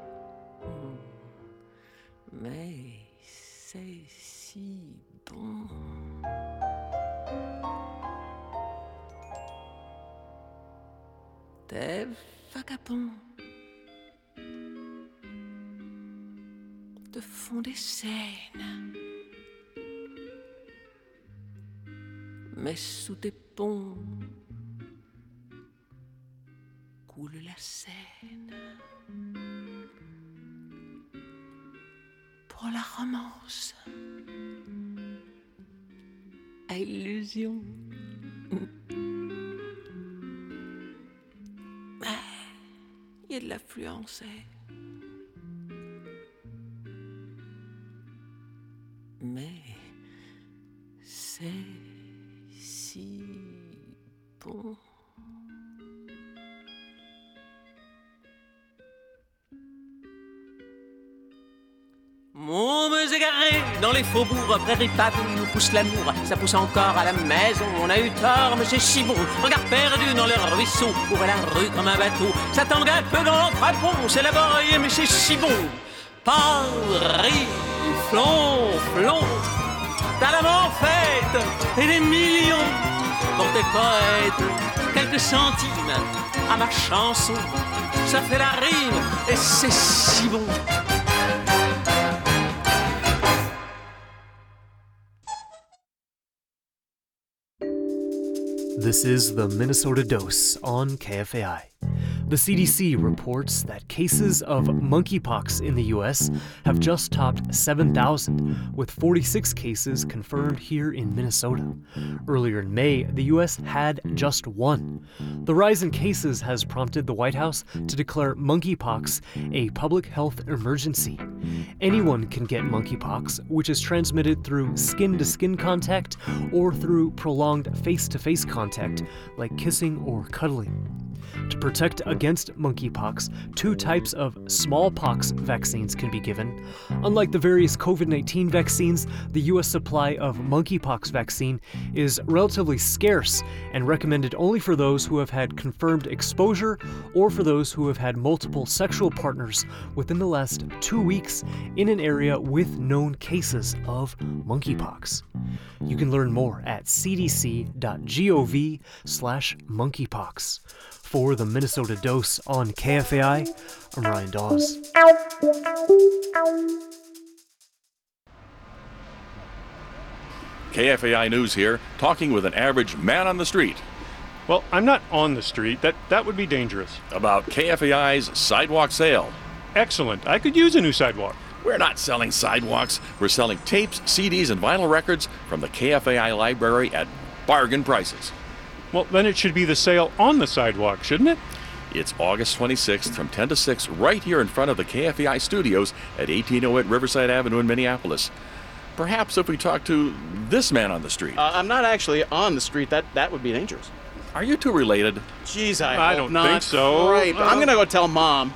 Mais c'est si bon. T'es vagabond, te font des scènes, mais sous tes ponts coule la Seine. Pour la romance à illusion, il y a de l'affluence. Mais c'est si bon. Mon me égaré dans les faubourgs, prairies pavées où pousse l'amour. Ça pousse encore à la maison, on a eu tort, mais c'est si bon. Regard perdu dans le ruisseau, ouvre la rue comme un bateau. Ça tangue un peu dans l'entrepont, c'est laborieux, mais c'est si bon. Paris, flonflon, t'as l'âme en fête, et des millions pour tes poètes. Quelques centimes à ma chanson, ça fait la rime, et c'est si bon. This is the Minnesota Dose on K F A I. The C D C reports that cases of monkeypox in the U S have just topped seven thousand, with forty-six cases confirmed here in Minnesota. Earlier in May, the U S had just one. The rise in cases has prompted the White House to declare monkeypox a public health emergency. Anyone can get monkeypox, which is transmitted through skin-to-skin contact or through prolonged face-to-face contact, like kissing or cuddling. To protect against monkeypox, two types of smallpox vaccines can be given. Unlike the various COVID nineteen vaccines, the U S supply of monkeypox vaccine is relatively scarce and recommended only for those who have had confirmed exposure or for those who have had multiple sexual partners within the last two weeks in an area with known cases of monkeypox. You can learn more at cdc.gov slash monkeypox. For the Minnesota Dose on K F A I, I'm Ryan Dawes. K F A I News here, talking with an average man on the street. Well, I'm not on the street. That that would be dangerous. About K F A I's sidewalk sale. Excellent. I could use a new sidewalk. We're not selling sidewalks. We're selling tapes, C Ds, and vinyl records from the K F A I library at bargain prices. Well, then it should be the sale on the sidewalk, shouldn't it? It's August twenty-sixth from ten to six right here in front of the K F A I studios at eighteen oh eight Riverside Avenue in Minneapolis. Perhaps if we talk to this man on the street. Uh, I'm not actually on the street. That that would be dangerous. Are you two related? Jeez, I, I hope don't not. think so. Right, uh, I'm going to go tell Mom.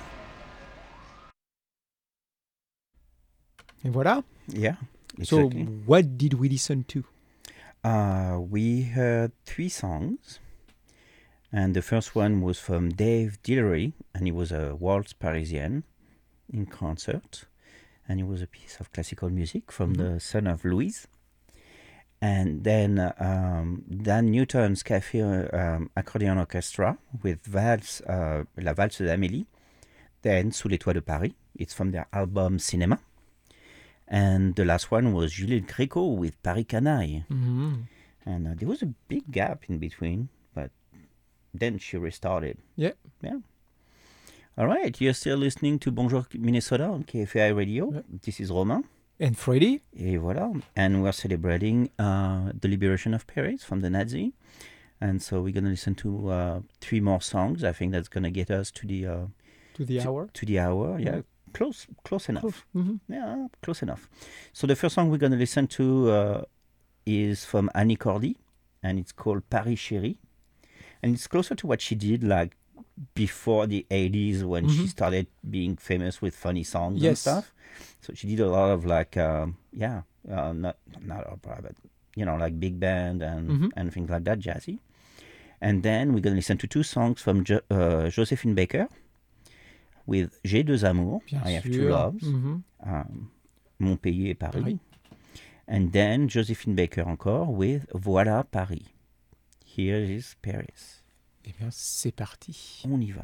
Et voilà. Yeah. So, Exactly. what did we listen to? Uh, we heard three songs, and the first one was from Dave Dillery, and he was a waltz Parisienne in concert, and it was a piece of classical music from mm-hmm. the son of Louise. And then um, Dan Newton's Café um, Accordion Orchestra with Valse, uh, La Valse d'Amélie, then Sous les Toits de Paris. It's from their album Cinema. And the last one was Juliette Gréco with Paris Canaille. Mm-hmm. And uh, there was a big gap in between, but then she restarted. Yeah. Yeah. All right, you're still listening to Bonjour Minnesota on K F A I Radio. Yeah. This is Romain. And Freddy. Et voilà. And we're celebrating uh, the liberation of Paris from the Nazi. And so we're going to listen to uh, three more songs. I think that's going to get us to the... Uh, to the to, hour? To the hour, yeah. Mm-hmm. Close close enough. Close. Mm-hmm. Yeah, close enough. So the first song we're going to listen to uh, is from Annie Cordy. And it's called Paris Chérie. And it's closer to what she did, like, before the eighties when mm-hmm. she started being famous with funny songs yes. and stuff. So she did a lot of like, um, yeah, uh, not not opera, but you know, like big band and mm-hmm. and things like that, jazzy. And then we're going to listen to two songs from jo- uh, Josephine Baker with J'ai deux amours, Bien I Have sûr. Two Loves, mm-hmm. um, Mon pays et Paris. Paris. And then Josephine Baker encore with Voilà Paris. Here is Paris. Eh bien, c'est parti. On y va.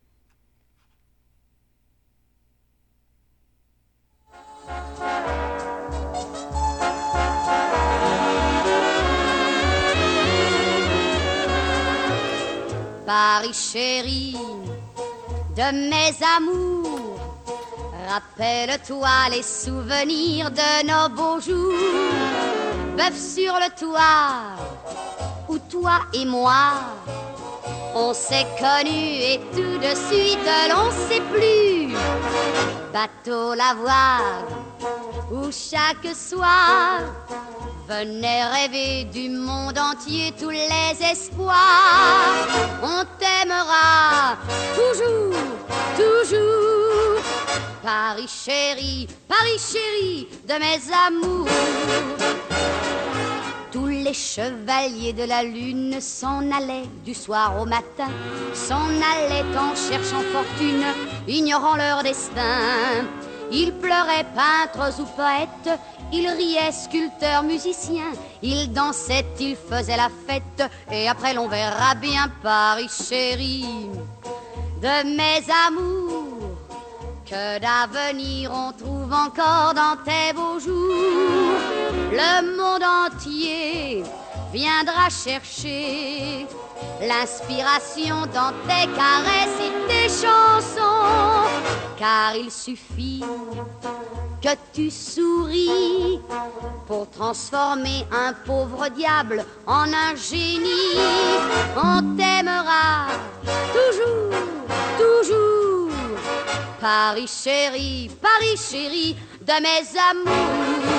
Paris chérie de mes amours, rappelle-toi les souvenirs de nos beaux jours. Bœuf sur le toit, où toi et moi on s'est connus et tout de suite l'on sait plus. Bateau la voile où chaque soir venaient rêver du monde entier tous les espoirs. On t'aimera toujours, toujours. Paris chérie, Paris chérie de mes amours. Tous les chevaliers de la lune s'en allaient du soir au matin, s'en allaient en cherchant fortune, ignorant leur destin. Ils pleuraient peintres ou poètes, ils riaient sculpteurs, musiciens, ils dansaient, ils faisaient la fête, et après l'on verra bien. Paris chérie de mes amours, que d'avenir on trouve encore dans tes beaux jours. Le monde entier viendra chercher l'inspiration dans tes caresses et tes chansons, car il suffit que tu souris pour transformer un pauvre diable en un génie. On t'aimera toujours, toujours. Paris chérie, Paris chérie de mes amours.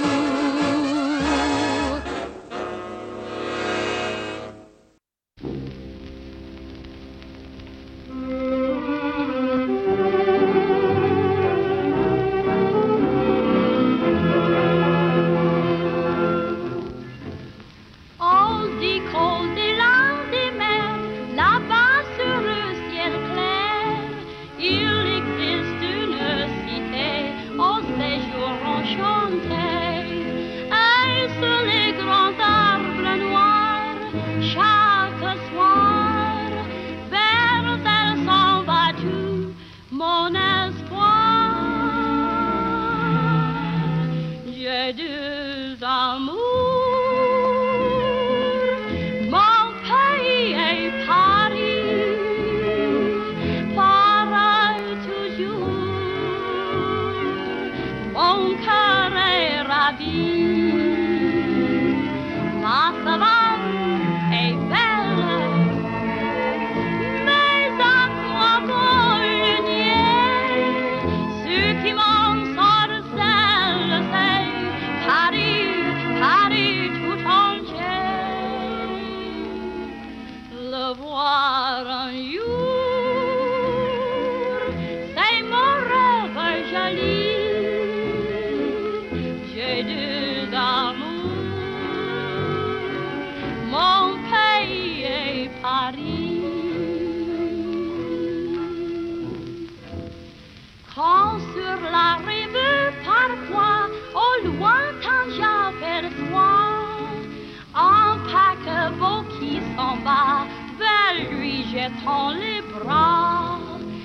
Jetant les bras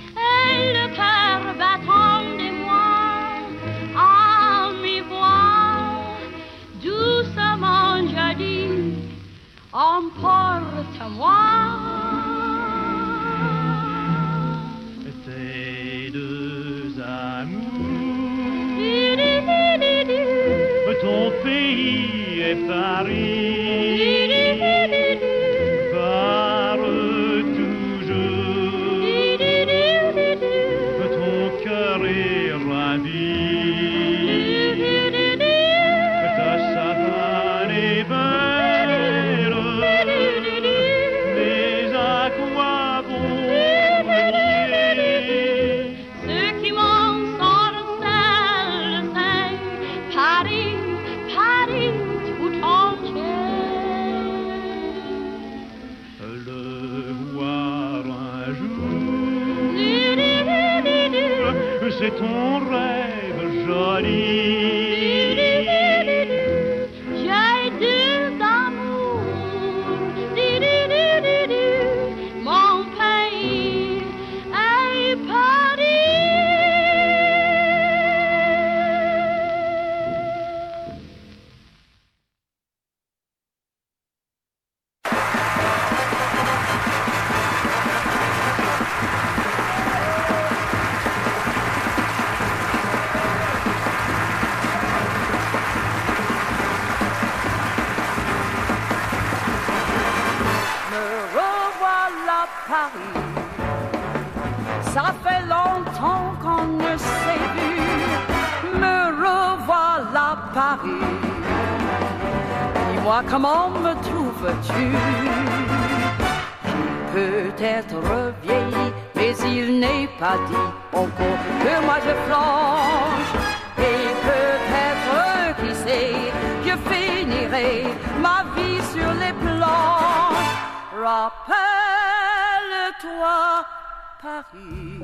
et le cœur battant d'émoi, à mi-voix, doucement je dis, emporte-moi. Été et Paris parle toujours. Ton cœur est ravi, ta savane est belle, mais à quoi bon nier? Ce qui m'en sort seul, c'est Paris, Paris tout entier. Le voir un jour, c'est ton rêve joli. J'ai deux amours, mon pays et Paris. Me revoilà Paris. Ça fait longtemps qu'on ne s'est vu. Me revoilà Paris. Dis-moi comment me trouves-tu? J'ai peut-être vieilli, mais il n'est pas dit encore que moi je flanche. Et peut-être, qui sait, je finirai ma vie sur les planches. Rappelle-toi Paris.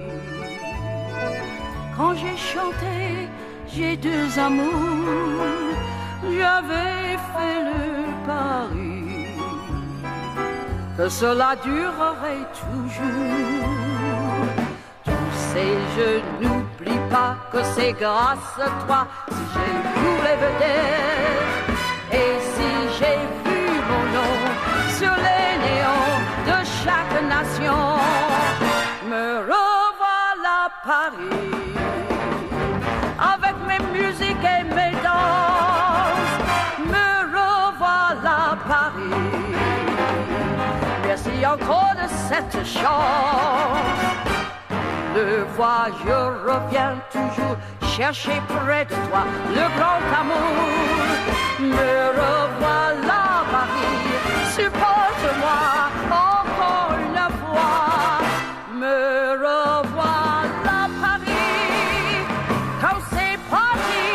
Quand j'ai chanté, j'ai deux amours, j'avais fait le pari que cela durerait toujours. Tu sais, je n'oublie pas que c'est grâce à toi si j'ai eu les vedettes et si j'ai vu mon nom sur les néons de chaque nation. Me revoilà Paris, avec mes musiques et mes danses. Me revoilà Paris, merci encore de cette chance. Le vois, je reviens toujours chercher près de toi le grand amour. Me revoilà Paris, supporte-moi encore une fois. Me revoilà Paris, comme c'est parti,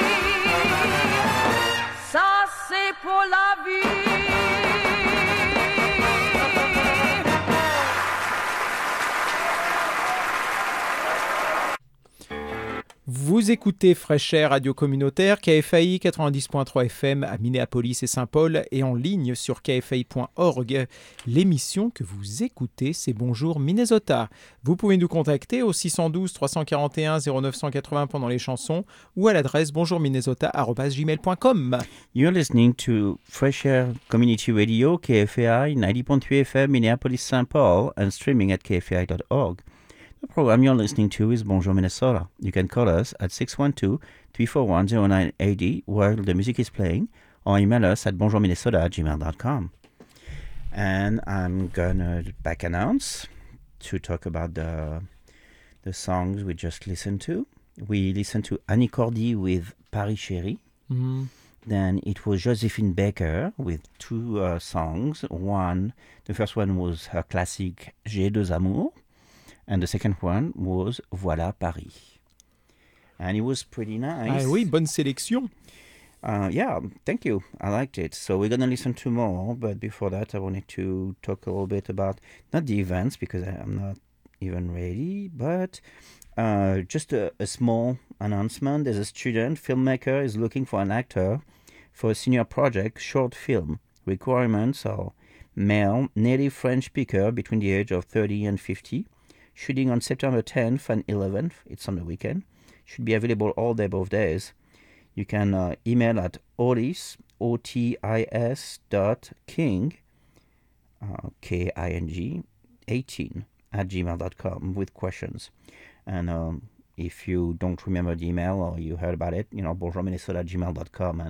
ça c'est pour la vie. Vous écoutez Fresh Air Radio Communautaire, K F A I quatre-vingt-dix point trois F M à Minneapolis et Saint-Paul et en ligne sur K F A I point org. L'émission que vous écoutez, c'est Bonjour Minnesota. Vous pouvez nous contacter au six un deux, trois quatre un, zéro neuf huit zéro pendant les chansons ou à l'adresse bonjourminnesota arobase gmail point com. You're listening to Fresh Air Community Radio, K F A I ninety point three F M, Minneapolis, Saint Paul, and streaming at k f a i dot org. The program you're listening to is Bonjour Minnesota. You can call us at six one two, three four one, zero nine eight zero while the music is playing, or email us at bonjourminnesota at gmail dot com. And I'm gonna back announce to talk about the the songs we just listened to. We listened to Annie Cordy with Paris Chérie. Mm-hmm. Then it was Josephine Baker with two uh, songs. One, the first one was her classic J'ai deux amours. And the second one was Voilà Paris. And it was pretty nice. Ah oui, bonne sélection. Uh, yeah, thank you. I liked it. So we're going to listen to more. But before that, I wanted to talk a little bit about, not the events, because I'm not even ready, but uh, just a, a small announcement. There's a student, filmmaker, is looking for an actor for a senior project, short film. Requirements are male, native French speaker between the age of thirty and fifty. Shooting on September tenth and eleventh. It's on the weekend. Should be available all day, both days. You can uh, email at otis, O T I S dot king, uh, K I N G, eighteen at gmail dot com with questions. And um, if you don't remember the email or you heard about it, you know, bonjourminnesota at gmail dot com, and uh,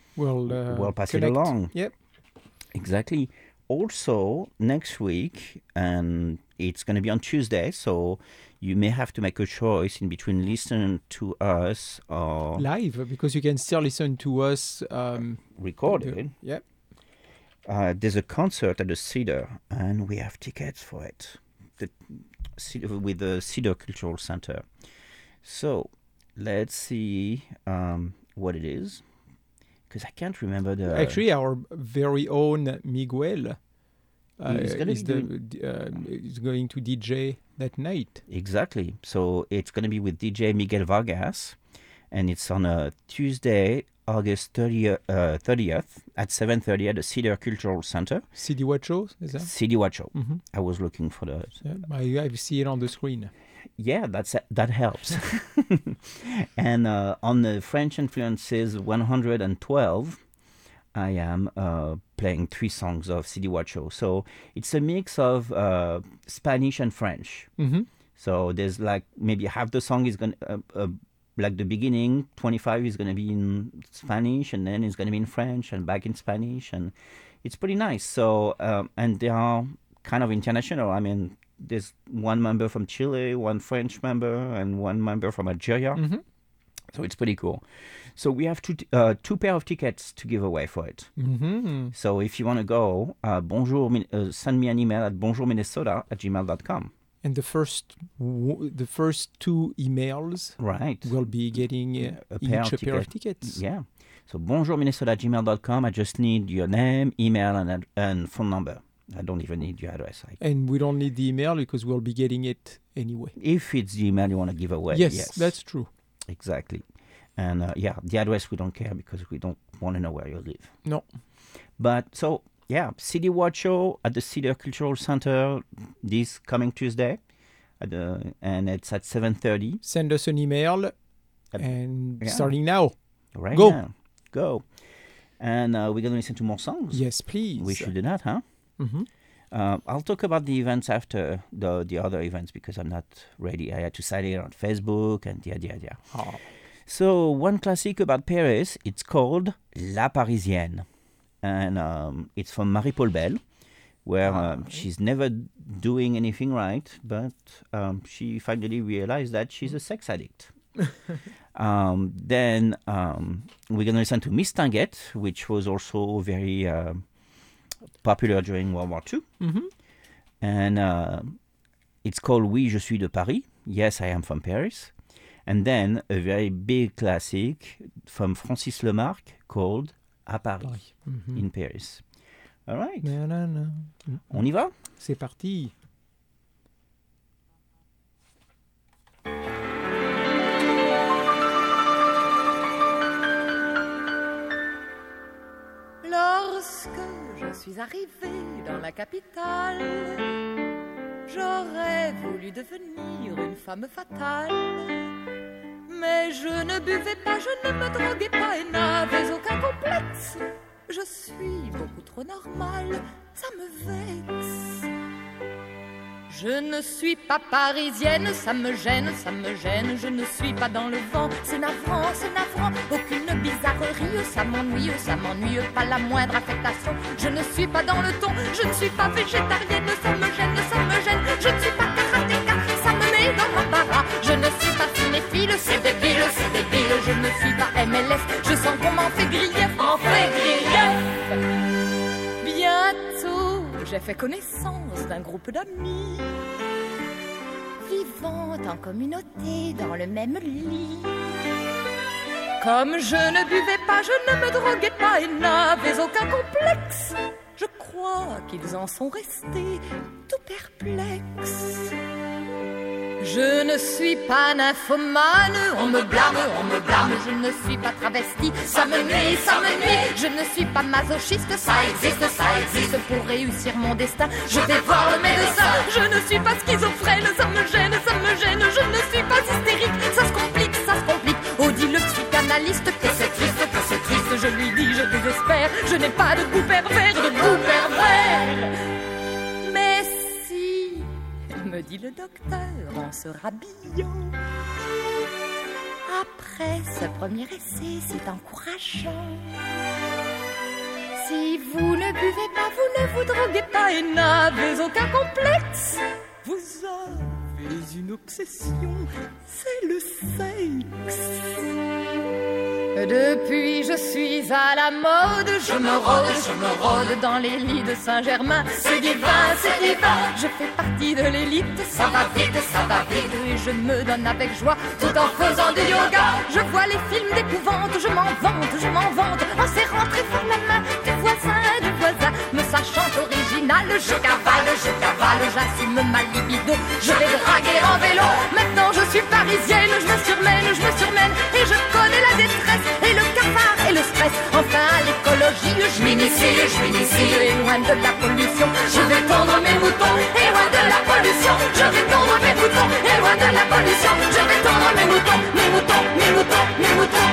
we'll uh, we'll pass connect. it along. Yep. Exactly. Also, next week, and it's going to be on Tuesday, so you may have to make a choice in between listening to us or live, because you can still listen to us um, recorded. Yep. Uh, there's a concert at the Cedar, and we have tickets for it. The with the Cedar Cultural Center. So let's see um, what it is, because I can't remember the. Actually, our very own Miguel uh, He's gonna is, be the, doing- uh, is going to D J that night. Exactly. So it's going to be with D J Miguel Vargas, and it's on a Tuesday, August thirtieth, uh, thirtieth at seven thirty at the Cedar Cultural Center. C D Huacho, is that? C D Huacho. Mm-hmm. I was looking for the. Yeah, I, I see it on the screen. Yeah, that's that helps. And uh, on the French Influences one hundred twelve, I am uh, playing three songs of C D Huacho. So it's a mix of uh, Spanish and French. Mm-hmm. So there's like maybe half the song is going to, uh, uh, like the beginning, twenty-five is going to be in Spanish, and then it's going to be in French and back in Spanish. And it's pretty nice. So, um, and they are kind of international. I mean, there's one member from Chile, one French member, and one member from Algeria. Mm-hmm. So it's pretty cool. So we have two t- uh, two pair of tickets to give away for it. Mm-hmm. So if you want to go, uh, bonjour, uh, send me an email at bonjourminnesota at gmail dot com. And the first w- the first two emails right. will be getting uh, a pair each of a pair of ticket. tickets. Yeah. So bonjourminnesota at gmail dot com. I just need your name, email, and ad- and phone number. I don't even need your address. I And we don't need the email because we'll be getting it anyway. If it's the email you want to give away, Yes, yes. that's true. Exactly. And uh, yeah, the address we don't care because we don't want to know where you live. No. But so, yeah, C D Huacho at the Cedar Cultural Center this coming Tuesday. At the, and it's at seven thirty. Send us an email At- and yeah. starting now. Right Go. now. Go. And uh, we're going to listen to more songs. Yes, please. We should do that, huh? Mm-hmm. Uh, I'll talk about the events after the the other events because I'm not ready. I had to sign it on Facebook and yeah, yeah, yeah. Oh. So one classic about Paris, it's called La Parisienne. And um, it's from Marie-Paul Bell, where Ah, um, she's never doing anything right, but um, she finally realized that she's a sex addict. um, then um, we're going to listen to Miss Tinguette, which was also very... Uh, popular during World War Two. Mm-hmm. And uh, it's called Oui, je suis de Paris. Yes, I am from Paris. And then a very big classic from Francis Lemarque called À Paris, Mm-hmm. in Paris. All right. Na, na, na. On y va? C'est parti. Lorsque je suis arrivée dans la capitale, j'aurais voulu devenir une femme fatale. Mais je ne buvais pas, je ne me droguais pas et n'avais aucun complexe. Je suis beaucoup trop normale, ça me vexe. Je ne suis pas parisienne, ça me gêne, ça me gêne. Je ne suis pas dans le vent, c'est navrant, c'est navrant. Aucune bizarrerie, ça m'ennuie, ça m'ennuie. Pas la moindre affectation. Je ne suis pas dans le ton, je ne suis pas végétarienne. Ça me gêne, ça me gêne. Je ne suis pas karatéka, ça me met dans l'embarras. Je ne suis pas cinéphile, c'est débile, c'est débile. Je ne suis pas M L S, je sens qu'on m'en fait griller, m'en fait griller. Bientôt, j'ai fait connaissance d'un groupe d'amis vivant en communauté dans le même lit. Comme je ne buvais pas, je ne me droguais pas et n'avais aucun complexe, je crois qu'ils en sont restés tout perplexes. Je ne suis pas nymphomane, on me blâme, on me blâme. Je ne suis pas travestie, ça me nuit, ça me nuit. Je ne suis pas masochiste, ça existe, ça existe. Pour réussir mon destin, je vais voir le médecin. Je ne suis pas schizophrène, ça me gêne, ça me gêne. Je ne suis pas hystérique, ça se complique, ça se complique. Oh, dit le psychanalyste que c'est triste, que c'est triste. Je lui dis, je désespère, je n'ai pas de goût pervers, de goût pervers. Mais si, me dit le docteur en se rhabillant, après ce premier essai, c'est encourageant. Si vous ne buvez pas, vous ne vous droguez pas et n'avez aucun complexe, vous avez une obsession, c'est le sexe. Depuis je suis à la mode, je me rôde, je me rôde dans les lits de Saint-Germain. C'est divin, c'est divin, je fais partie de l'élite. Ça va vite, ça va vite, et je me donne avec joie tout en faisant du yoga. Je vois les films d'épouvante, je m'en vante, je m'en vante, en serrant très fort la main du voisin, du voisin. Me sachant original, je cavale, je cavale, j'assume ma libido. Je vais draguer en vélo, maintenant je suis parisienne, je me surmène, je me surmène, et je connais la détresse. Et le cafard et le stress, enfin l'écologie, je m'initie, je m'initie, et loin de la pollution, je vais tondre mes moutons, et loin de la pollution, je vais tondre mes moutons, et loin de la pollution, je vais tondre mes moutons, mes moutons, mes moutons, mes moutons.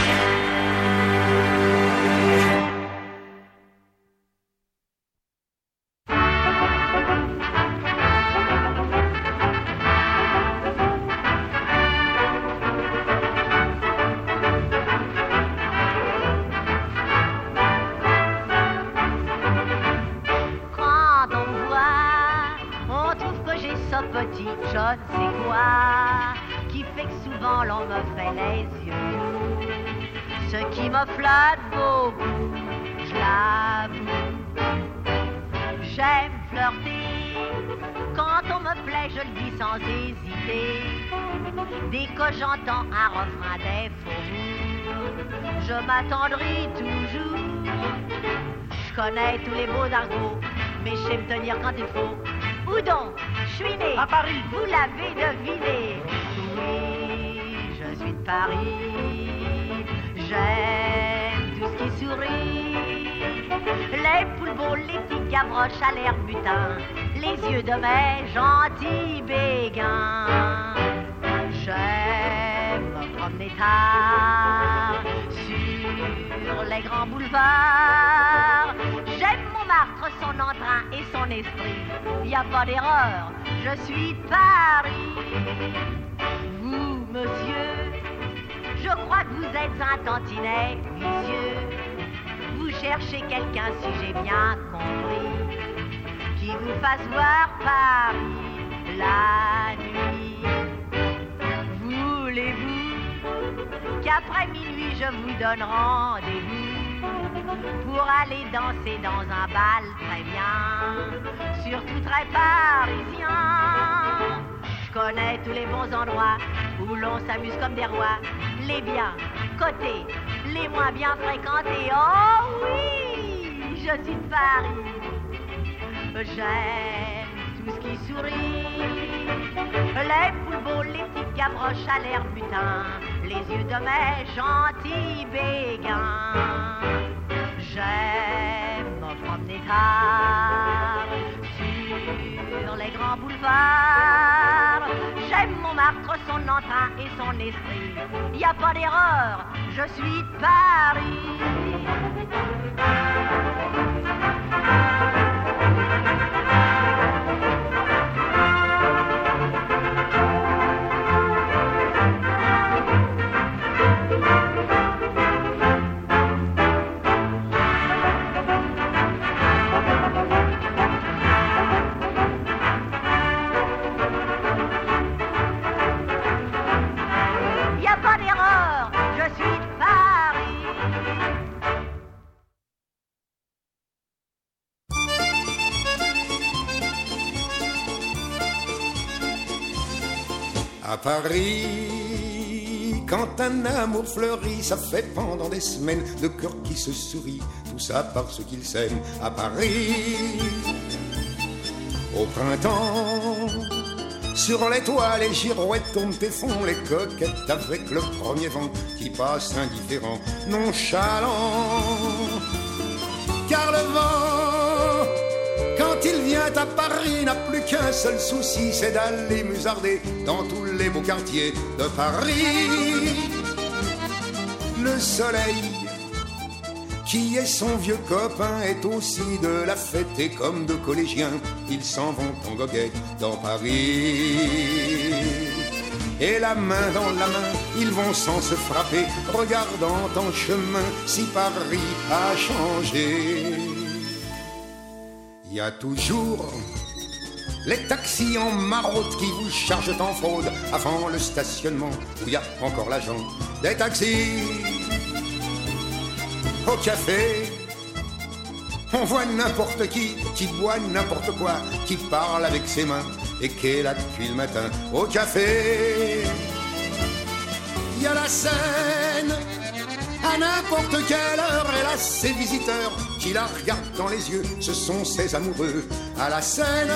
Petit, je ne sais quoi, qui fait que souvent l'on me fait les yeux. Ce qui me flatte beaucoup, je l'avoue. J'aime flirter, quand on me plaît, je le dis sans hésiter. Dès que j'entends un refrain des faubourgs, je m'attendris toujours. Je connais tous les mots d'argot, mais je sais me tenir quand il faut. Où donc? Je suis né à Paris, vous l'avez deviné. Oui, je suis de Paris. J'aime tout ce qui sourit. Les poules beaux, les petits gavroches à l'air butin, les yeux de mes gentils béguins. J'aime me promener tard sur les grands boulevards. J'aime Montmartre, son entrain et son esprit. Y a pas d'erreur, je suis de Paris. Vous, monsieur, je crois que vous êtes un tantinet vicieux. Vous cherchez quelqu'un, si j'ai bien compris, qui vous fasse voir Paris la nuit. Voulez-vous qu'après minuit je vous donne rendez-vous pour aller danser dans un bal très bien, surtout très parisien? Je connais tous les bons endroits où l'on s'amuse comme des rois, les bien cotés, les moins bien fréquentés. Oh oui, je suis de Paris. J'aime tout ce qui sourit, les poules beaux, les petites gavroches à l'air butin, les yeux de mes gentils béguins. J'aime me promener tard sur les grands boulevards. J'aime Montmartre, son entrain et son esprit. Y a pas d'erreur, je suis de Paris. À Paris, quand un amour fleurit, ça fait pendant des semaines de cœur qui se sourit, tout ça parce qu'ils s'aiment. À Paris, au printemps, sur les toits, les girouettes tombent et font les coquettes avec le premier vent qui passe indifférent, nonchalant. Car le vent, quand il vient à Paris, n'a plus qu'un seul souci, c'est d'aller musarder dans tous les beaux quartiers de Paris. Le soleil, qui est son vieux copain, est aussi de la fête, et comme de collégiens, ils s'en vont en goguette dans Paris. et la main dans la main, ils vont sans se frapper, regardant en chemin si Paris a changé. Il y a toujours les taxis en maraude qui vous chargent en fraude avant le stationnement où il y a encore l'agent. Des taxis au café, on voit n'importe qui, qui boit n'importe quoi, qui parle avec ses mains et qui est là depuis le matin. Au café, il y a la Seine, à n'importe quelle heure, elle a ses visiteurs qui la regardent dans les yeux, ce sont ses amoureux à la Seine.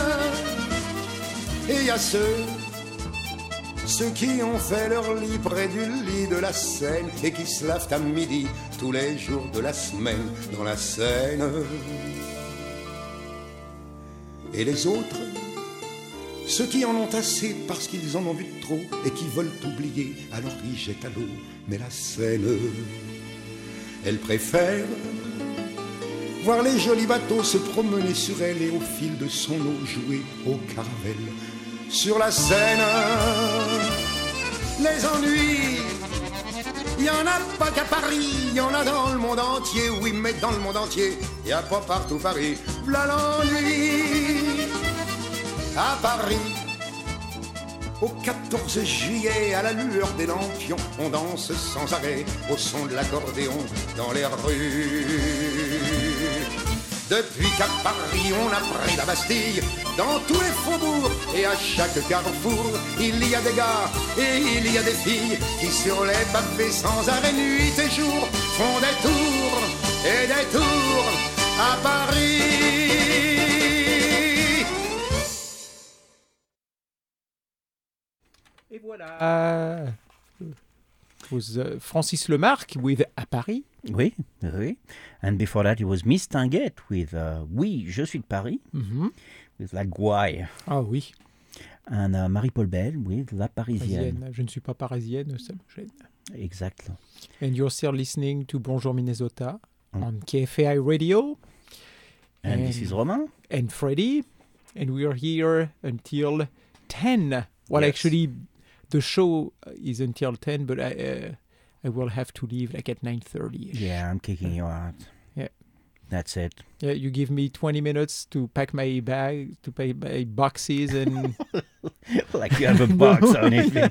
Et il y a ceux, ceux qui ont fait leur lit près du lit de la Seine et qui se lavent à midi tous les jours de la semaine dans la Seine. Et les autres, ceux qui en ont assez parce qu'ils en ont vu trop et qui veulent oublier, alors ils jettent à l'eau. Mais la Seine, elle préfère voir les jolis bateaux se promener sur elle et au fil de son eau jouer au caravelle. Sur la Seine, les ennuis, il n'y en a pas qu'à Paris, il y en a dans le monde entier. Oui, mais dans le monde entier, il n'y a pas partout Paris. V'là l'ennui à Paris. Au quatorze juillet, à la lueur des lampions, on danse sans arrêt au son de l'accordéon dans les rues. Depuis qu'à Paris on a pris la Bastille, dans tous les faubourgs et à chaque carrefour, il y a des gars et il y a des filles qui sur les pavés sans arrêt nuit et jour font des tours et des tours à Paris. Et voilà. Uh, it was uh, Francis Lemarque with À Paris. Oui, oui. And before that, it was Miss Tinguette with uh, Oui, je suis de Paris, mm-hmm. with La Gouaille. Ah oui. And uh, Marie-Paul Bell with La Parisienne. Parisienne. Je ne suis pas parisienne, ça me gêne. Exactly. And you're still listening to Bonjour Minnesota mm. on K F A I Radio. And, and this is Romain. And Freddy. And we are here until ten. Well, yes. Actually, the show is until ten, but I... Uh, I will have to leave like at nine thirty. Yeah, I'm kicking you out. Yeah. That's it. Yeah, you give me twenty minutes to pack my bag, to pack my boxes and... like you have a box or anything.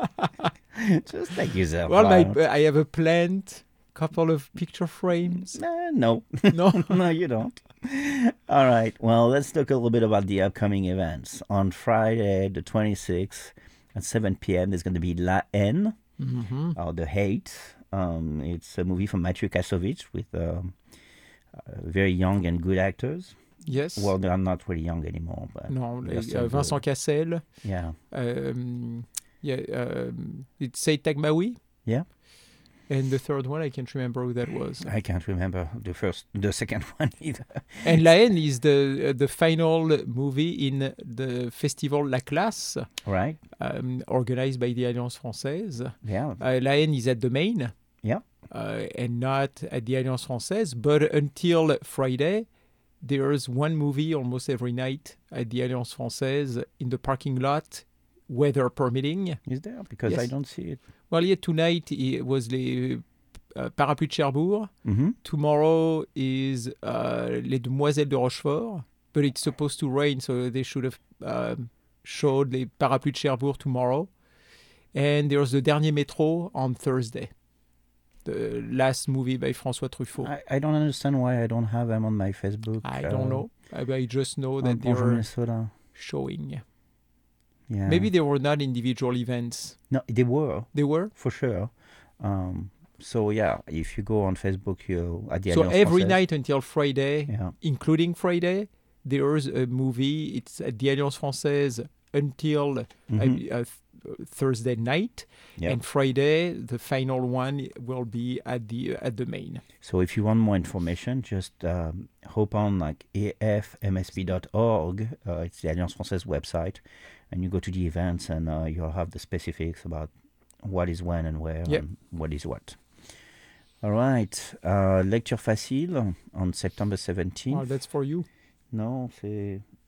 Just take yourself Well, my, out. I have a plant, couple of picture frames. Uh, no. No? No, you don't. All right. Well, let's talk a little bit about the upcoming events. On Friday, the twenty-sixth, at seven p.m., there's going to be La Haine. Mm-hmm. Or The Hate. Um, it's a movie from Mathieu Kassovitz with um, uh, very young and good actors. Yes. Well, they're not really young anymore. But no, uh, Vincent Cassel. Yeah. Um, yeah. Um, it's Saïd Taghmaoui. Yeah. And the third one, I can't remember who that was. I can't remember the first, the second one either. And La Haine is the uh, the final movie in the festival La Classe, right? Um, organized by the Alliance Française. Yeah. Uh, La Haine is at the Main. Yeah. Uh, and not at the Alliance Française. But until Friday, there's one movie almost every night at the Alliance Française in the parking lot, weather permitting. Is there? Because yes. I don't see it. Well, yeah, tonight it was les uh, Parapluies de Cherbourg. Mm-hmm. Tomorrow is uh, Les Demoiselles de Rochefort, but it's supposed to rain, so they should have um, showed les Parapluies de Cherbourg tomorrow. And there's the Dernier Métro on Thursday, the last movie by François Truffaut. I, I don't understand why I don't have them on my Facebook. I uh, don't know. I, I just know that Bonjour they're Minnesota. showing. Yeah. Maybe they were not individual events. No, they were. They were? For sure. Um, so, yeah, if you go on Facebook, you at the So Alliance every Française, night until Friday, yeah. including Friday, there's a movie. It's at the Alliance Française until mm-hmm. uh, uh, th- Thursday night. Yeah. And Friday, the final one will be at the uh, at the Main. So if you want more information, just um, hop on like a f m s p dot org. Uh, it's the Alliance Française website. And you go to the events and uh, you'll have the specifics about what is when and where yep. and what is what. All right. Uh, Lecture Facile on September seventeenth. Oh, that's for you. Non, c'est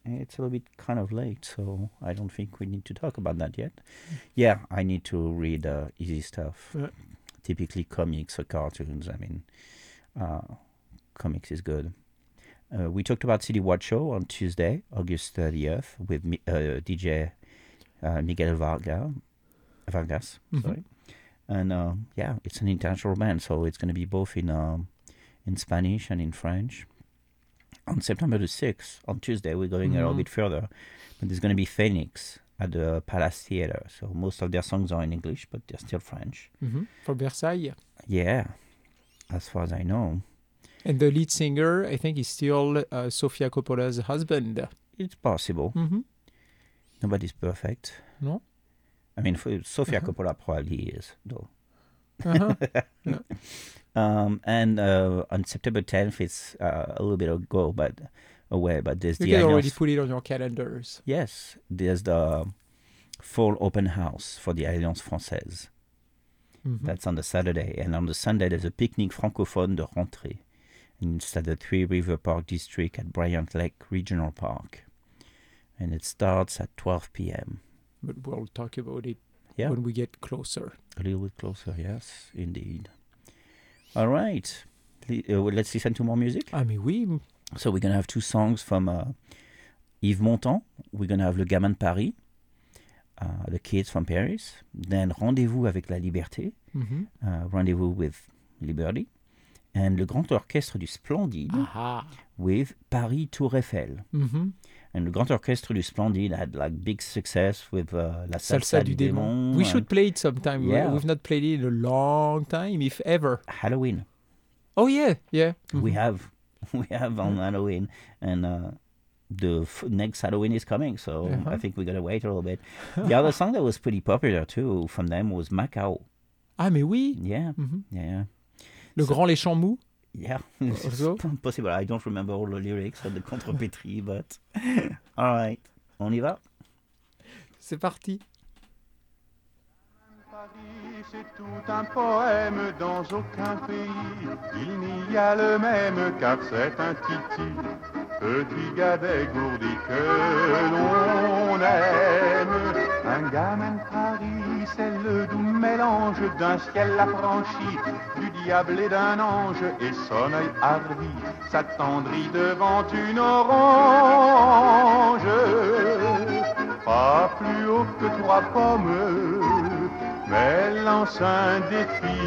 It's a little bit kind of late, so I don't think we need to talk about that yet. Yeah, I need to read uh, easy stuff. Yeah. Typically comics or cartoons. I mean, uh, comics is good. Uh, we talked about City Watch Show on Tuesday, August thirtieth, with Mi- uh, D J uh, Miguel Varga, Vargas. Mhm. Sorry. And uh, yeah, it's an international band, so it's going to be both in um, in Spanish and in French. On September the sixth, on Tuesday, we're going a little Mhm. bit further, but there's going to be Phoenix at the Palace Theatre. So most of their songs are in English, but they're still French. Mhm. From Versailles. Yeah, as far as I know. And the lead singer, I think, is still uh, Sofia Coppola's husband. It's possible. Mhm. Nobody's perfect. No? I mean, for Sofia Uh-huh. Coppola probably is, though. Uh-huh. Yeah. um, and uh, on September tenth, it's uh, a little bit ago, but away. But there's You the can already Alliance- put it on your calendars. Yes, there's the fall open house for the Alliance Française. Mhm. That's on the Saturday. And on the Sunday, there's a picnic francophone de rentrée. And it's at the Three River Park District at Bryant Lake Regional Park. And it starts at twelve p.m. But we'll talk about it Yeah. when we get closer. A little bit closer, yes, indeed. All right. Le- uh, well, let's listen to more music. Ah, mais oui. So we're going to have two songs from uh, Yves Montand. We're going to have Le Gamin de Paris, uh, The Kids from Paris. Then Rendez-vous avec la Liberté, Mhm. uh, Rendezvous with Liberty. And Le Grand Orchestre du Splendide Aha. with Paris Tour Eiffel. Mhm. And Le Grand Orchestre du Splendide had like big success with uh, La Salsa Salsa, du du Démon. Démon. We and should play it sometime. We- Yeah. We've not played it in a long time, if ever. Halloween. Oh, yeah. Yeah. We Mhm. have we have on Halloween, and uh, the f- next Halloween is coming, so Uh-huh. I think we're gonna wait a little bit. The other song that was pretty popular too from them was Macao. Ah, mais oui. Yeah, Mhm. yeah, Le So- Grand Les Champs Mous. yeah. Also? It's possible. I don't remember all the lyrics of the Contrepétrie, but all right, on y va. C'est parti. Paris, c'est tout un poème dans aucun pays. Il n'y a le même car c'est un titi, petit gars dégourdi que l'on aime. Un gamin de Paris, c'est le doux mélange d'un ciel affranchi, du diable et d'un ange, et son œil hardi s'attendrit devant une orange. Pas plus haut que trois pommes, mais lance un défi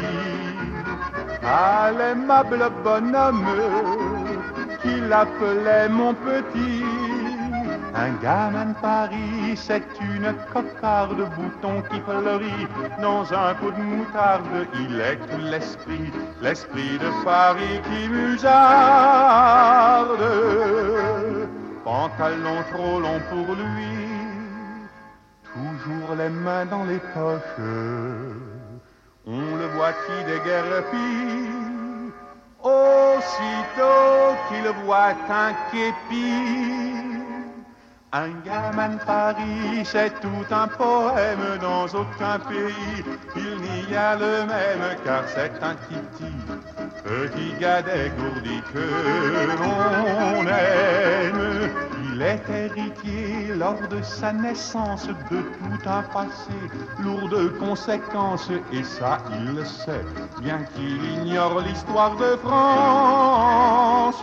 à l'aimable bonhomme qu'il appelait mon petit. Un gamin de Paris, c'est une cocarde bouton qui fleurit dans un pot de moutarde. Il est tout l'esprit, l'esprit de Paris qui musarde. Pantalon trop long pour lui, toujours les mains dans les poches. On le voit qui déguerpit, aussitôt qu'il voit un képi. Un gamin de Paris, c'est tout un poème dans aucun pays. Il n'y a le même car c'est un titi, petit gars dégourdi que l'on aime. Il est héritier lors de sa naissance de tout un passé lourd de conséquences, et ça il le sait, bien qu'il ignore l'histoire de France.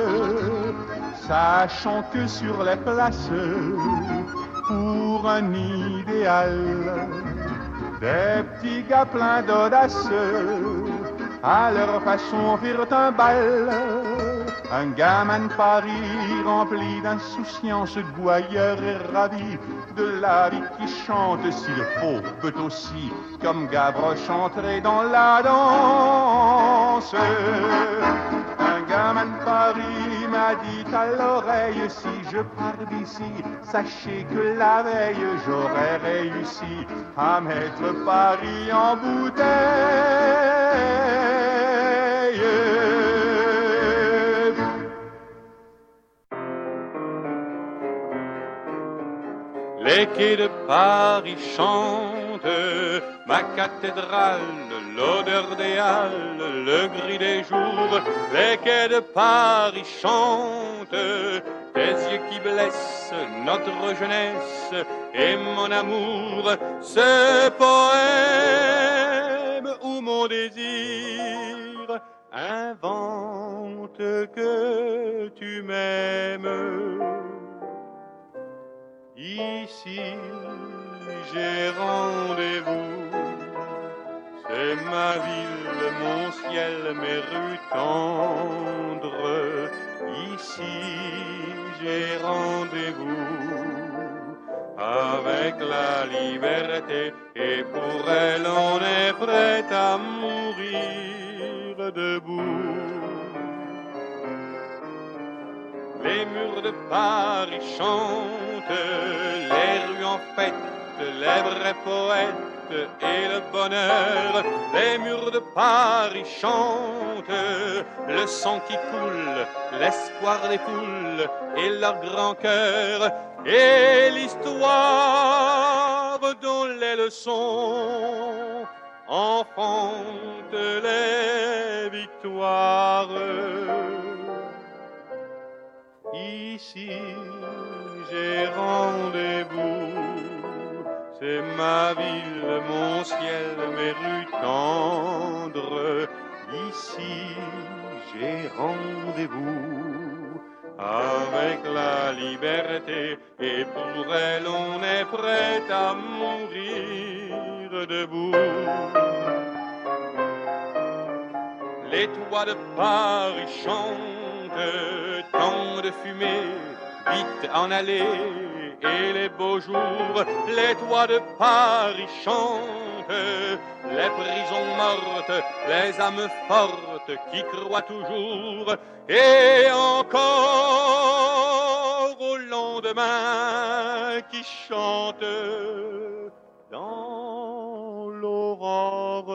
Sachant que sur les places, pour un idéal, des petits gars pleins d'audace, à leur façon firent un bal. Un gamin de Paris rempli d'insouciance, gouailleur et ravi de la vie qui chante. S'il faut, peut aussi, comme Gavroche, entrer dans la danse. Un gamin de Paris m'a dit à l'oreille, si je pars d'ici, sachez que la veille j'aurais réussi à mettre Paris en bouteille. Les quais de Paris chantent, ma cathédrale, l'odeur des halles, le gris des jours. Les quais de Paris chantent, tes yeux qui blessent notre jeunesse et mon amour, ce poème où mon désir invente que tu m'aimes. Ici j'ai rendez-vous, c'est ma ville, mon ciel, mes rues tendres. Ici j'ai rendez-vous avec la liberté, et pour elle on est prêt à mourir debout. Les murs de Paris chantent, les rues en fête, les vrais poètes et le bonheur. Les murs de Paris chantent, le sang qui coule, l'espoir des foules et leur grand cœur, et l'histoire dont les leçons enfantent les victoires. Ici j'ai rendez-vous, c'est ma ville, mon ciel, mes rues tendres. Ici j'ai rendez-vous avec la liberté, et pour elle on est prêt à mourir debout. Les toits de Paris chantent, tant de fumée, vite en allée, et les beaux jours. Les toits de Paris chantent, les prisons mortes, les âmes fortes qui croient toujours, et encore au lendemain qui chante dans l'aurore.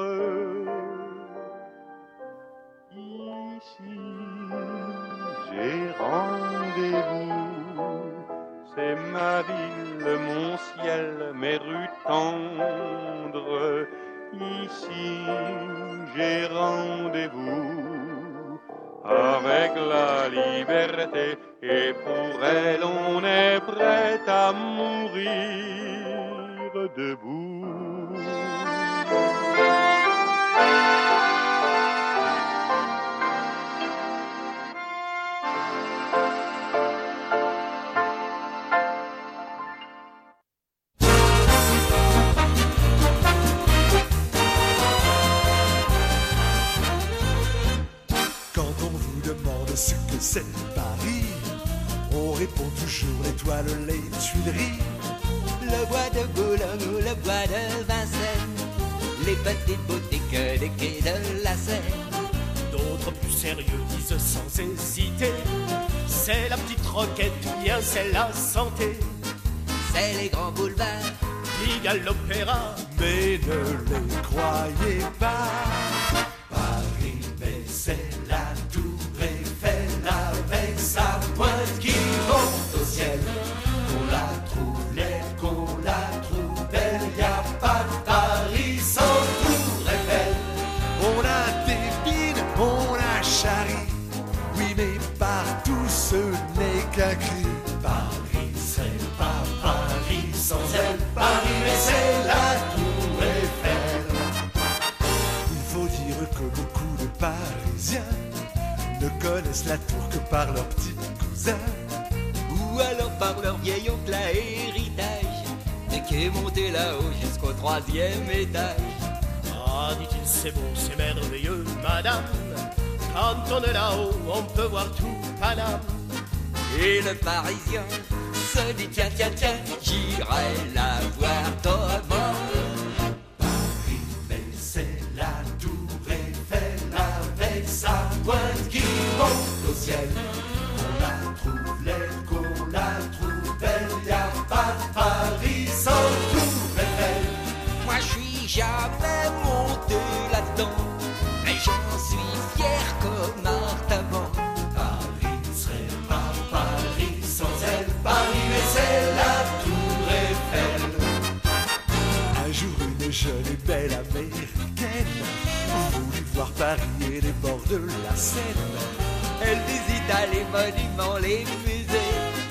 Ici j'ai rendez-vous, c'est ma ville, mon ciel, mes rues tendres. Ici j'ai rendez-vous avec la liberté, et pour elle on est prêt à mourir debout. Ce que c'est Paris, on répond toujours l'étoile, les Tuileries, le bois de Boulogne ou le bois de Vincennes, les petites boutiques des quais de la Seine. D'autres plus sérieux disent sans hésiter, c'est la petite roquette ou bien c'est la santé. C'est les grands boulevards, Pigalle, l'opéra, mais ne les croyez pas. Paris, mais c'est la tour Eiffel avec sa pointe qui monte au ciel. Qu'on la trouve laide, qu'on la trouve belle, y a pas de Paris sans tour Eiffel. On a des mines, on a charrie, oui mais partout ce n'est qu'un cri. Paris serait pas Paris sans elle, Paris mais c'est la tour Eiffel. Il faut dire que beaucoup de Parisiens ne connaissent la tour que par leurs petits cousins, ou alors par leur vieil oncle à héritage, et qui est monté là-haut jusqu'au troisième étage. Ah, dit-il, c'est beau, c'est merveilleux, madame, quand on est là-haut, on peut voir tout Paname. Et le Parisien se dit tiens, tiens, tiens, j'irai la voir demain. Paris, mais c'est la tour Eiffel avec sa pointe qui monte au ciel. Qu'on la trouve laide, qu'on la trouve belle, y a pas de Paris sans tour Eiffel. Moi je suis jamais monté là-dedans, mais j'en suis fier comme Artaban. Paris serait pas Paris sans elle, Paris mais c'est la tour Eiffel. Un jour une jeune et belle américaine voulut voir Paris et les bords de la Seine. Elle visita les monuments, les musées,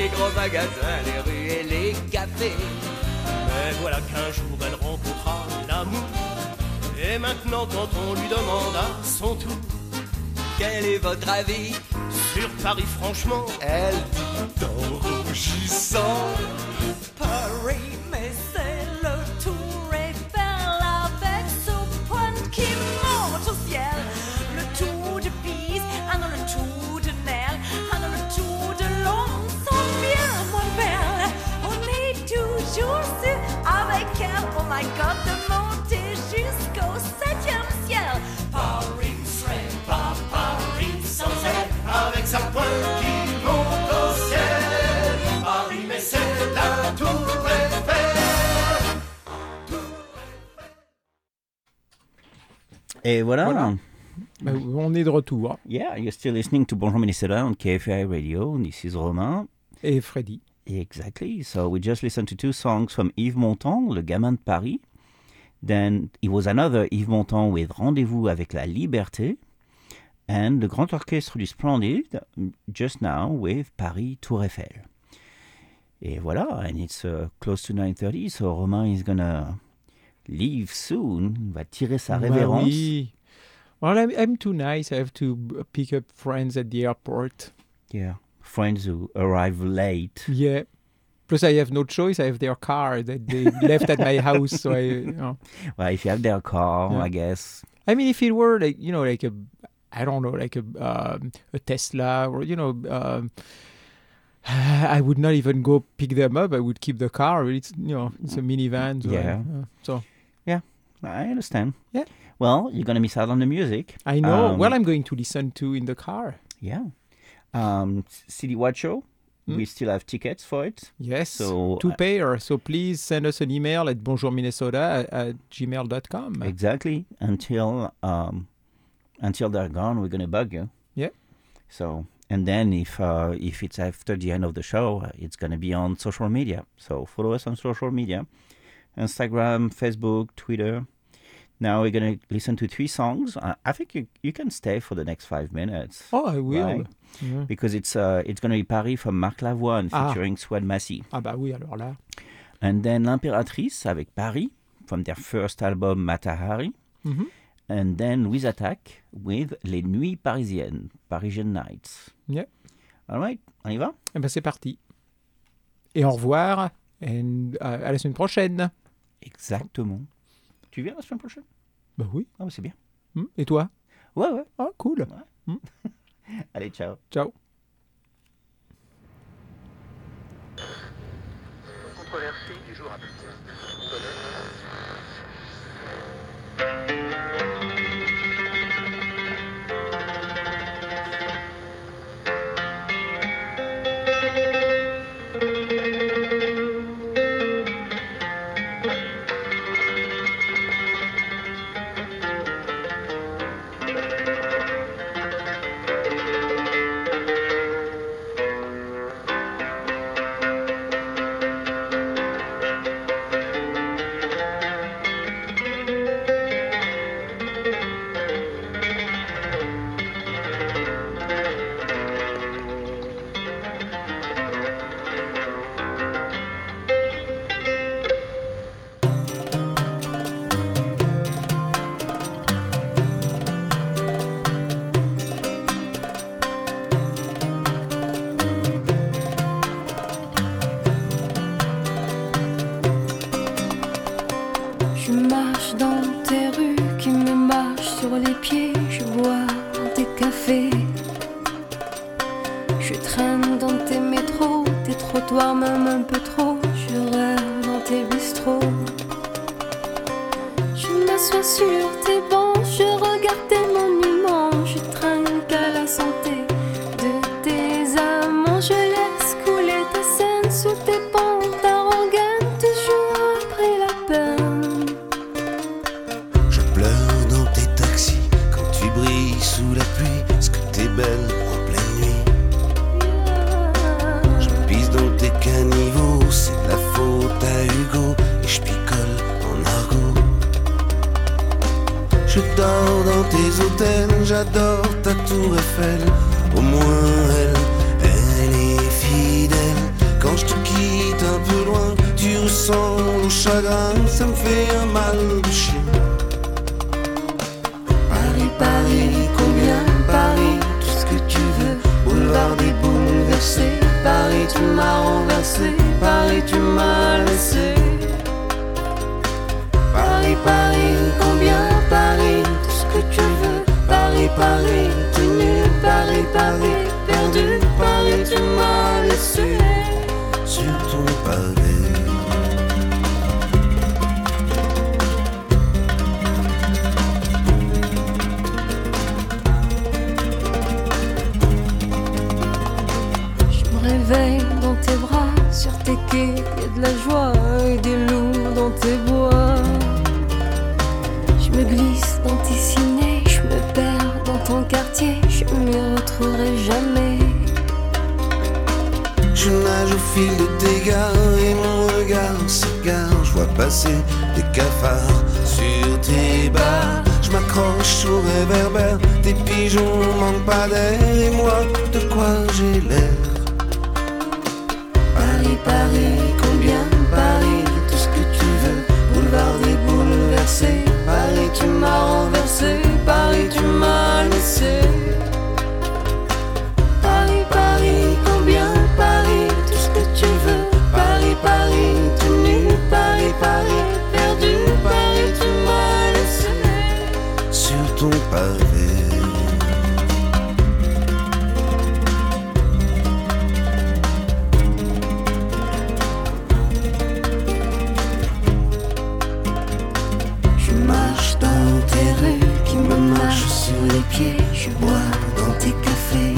les gros magasins, les rues et les cafés. Mais voilà qu'un jour elle rencontra l'amour. Et maintenant quand on lui demande à son tour quel est votre avis sur Paris franchement, elle dit en rougissant Paris, mais c'est le Tour Eiffel avec ce point qui monte au ciel. Le Tour de Pise, ah non, le Tour de Nesle, ah non, le Tour de Londres sont bien moins belles. On est toujours sûr avec elle, oh my god, de monter jusqu'au septième ciel. Paris serait pas Paris sans elle, avec sa pointe qui monte au ciel. Paris, mais c'est la Tour Eiffel. Et voilà. Voilà. Ben, on est de retour. Yeah, you're still listening to Bonjour Minnesota on K F A I Radio. This is Romain. Et Freddy. Exactly. So we just listened to two songs from Yves Montand, Le Gamin de Paris. Then it was another Yves Montand with Rendez-vous avec la Liberté. And the Grand Orchestre du Splendide, just now with Paris Tour Eiffel. Et voilà, and it's uh, close to nine thirty, so Romain is gonna leave soon. Il va tirer sa Bah révérence. oui. Well, I'm, I'm too nice. I have to b- pick up friends at the airport. Yeah, friends who arrive late. Yeah. Plus, I have no choice. I have their car that they left at my house. So I, you know. Well, if you have their car, Yeah. I guess. I mean, if it were like, you know, like a, I don't know, like a um, a Tesla or, you know, um, I would not even go pick them up. I would keep the car. It's, you know, it's a minivan. So Yeah. I, uh, so Yeah, I understand. Yeah. Well, you're going to miss out on the music. I know. Um, well, I'm going to listen to in the car. Yeah. Um, City Watch Show, Mm. we still have tickets for it. Yes, So, two uh, pair. So please send us an email at bonjourminnesota at, at gmail dot com. Exactly. Until um, until they're gone, we're going to bug you. Yeah. So, and then if uh, if it's after the end of the show, uh, it's going to be on social media. So follow us on social media. Instagram, Facebook, Twitter. Now we're going to listen to three songs. Uh, I think you you can stay for the next five minutes. Oh, I will. right? Yeah. Because it's uh it's going to be Paris from Marc Lavoine Ah. featuring Swad Massy. Ah bah oui, alors là. And then L'Impératrice avec Paris from their first album Matahari. Mhm. And then Louise Attaque with Les Nuits Parisiennes, Parisian Nights. Yeah. All right, on y va? Eh ben c'est parti. Et au revoir. Et à, à la semaine prochaine. Exactement. Tu viens la semaine prochaine? Bah oui. Ah, bah c'est bien. Hmm. Et toi? Ouais, ouais. Ah, cool. Hmm. Allez, ciao. Ciao. Controversé du jour à venir. Je marche dans tes rues qui me marchent sur les pieds. Je bois dans tes cafés. Je traîne dans tes métros, tes trottoirs même un peu trop. Je rêve dans tes bistrots. Je m'assois sur tes bancs, je regarde tes monuments. Je trinque à la santé de tes amants. Je laisse couler ta scène sous tes pentes arrogantes, toujours après la peine. Je pleure dans tes taxis quand tu brilles sous la pluie. Est-ce que t'es belle en pleine nuit? Je pisse dans tes caniveaux, c'est de la faute à Hugo. Et je picole en argot. Je dors dans tes hôtels, j'adore ta tour Eiffel. Au moins elle, elle est fidèle. chagrin, ça me fait un mal de chien. Paris, Paris, combien Paris, tout ce que tu veux. Boulevard des bouleversés, Paris, tu m'as renversé, Paris, tu m'as laissé. Paris, Paris, combien Paris, tout ce que tu veux. Paris, Paris, tenu, Paris, Paris, perdu, Paris, tu m'as laissé sur ton pavé. Réveille dans tes bras, sur tes quais, y'a de la joie et des loups dans tes bois. Je me glisse dans tes ciné, je me perds dans ton quartier, je m'y retrouverai jamais. Je nage au fil de tes gares et mon regard s'égare. Je vois passer des cafards sur tes bars. Je m'accroche au réverbère, tes pigeons manquent pas d'air. Et moi, de quoi j'ai l'air? Paris, Paris, combien Paris, tout ce que tu veux. Boulevard des bouleversés, Paris, tu m'as renversé, Paris, tu m'as laissé. Paris, Paris, combien Paris, tout ce que tu veux. Paris, Paris, tenu, Paris, Paris, perdu, Paris, tu m'as laissé sur ton pavé. Je bois dans tes cafés.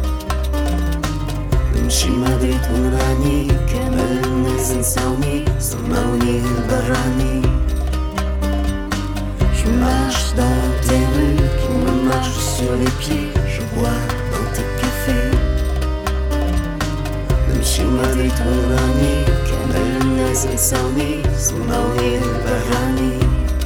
نمشي ما دريت وين راني كامل الناس نساوني سمعوني البراني. Je marche dans tes rues qui me marchent sur les pieds. Je bois dans tes cafés. نمشي ما دريت وين راني كامل الناس نساوني سمعوني البراني.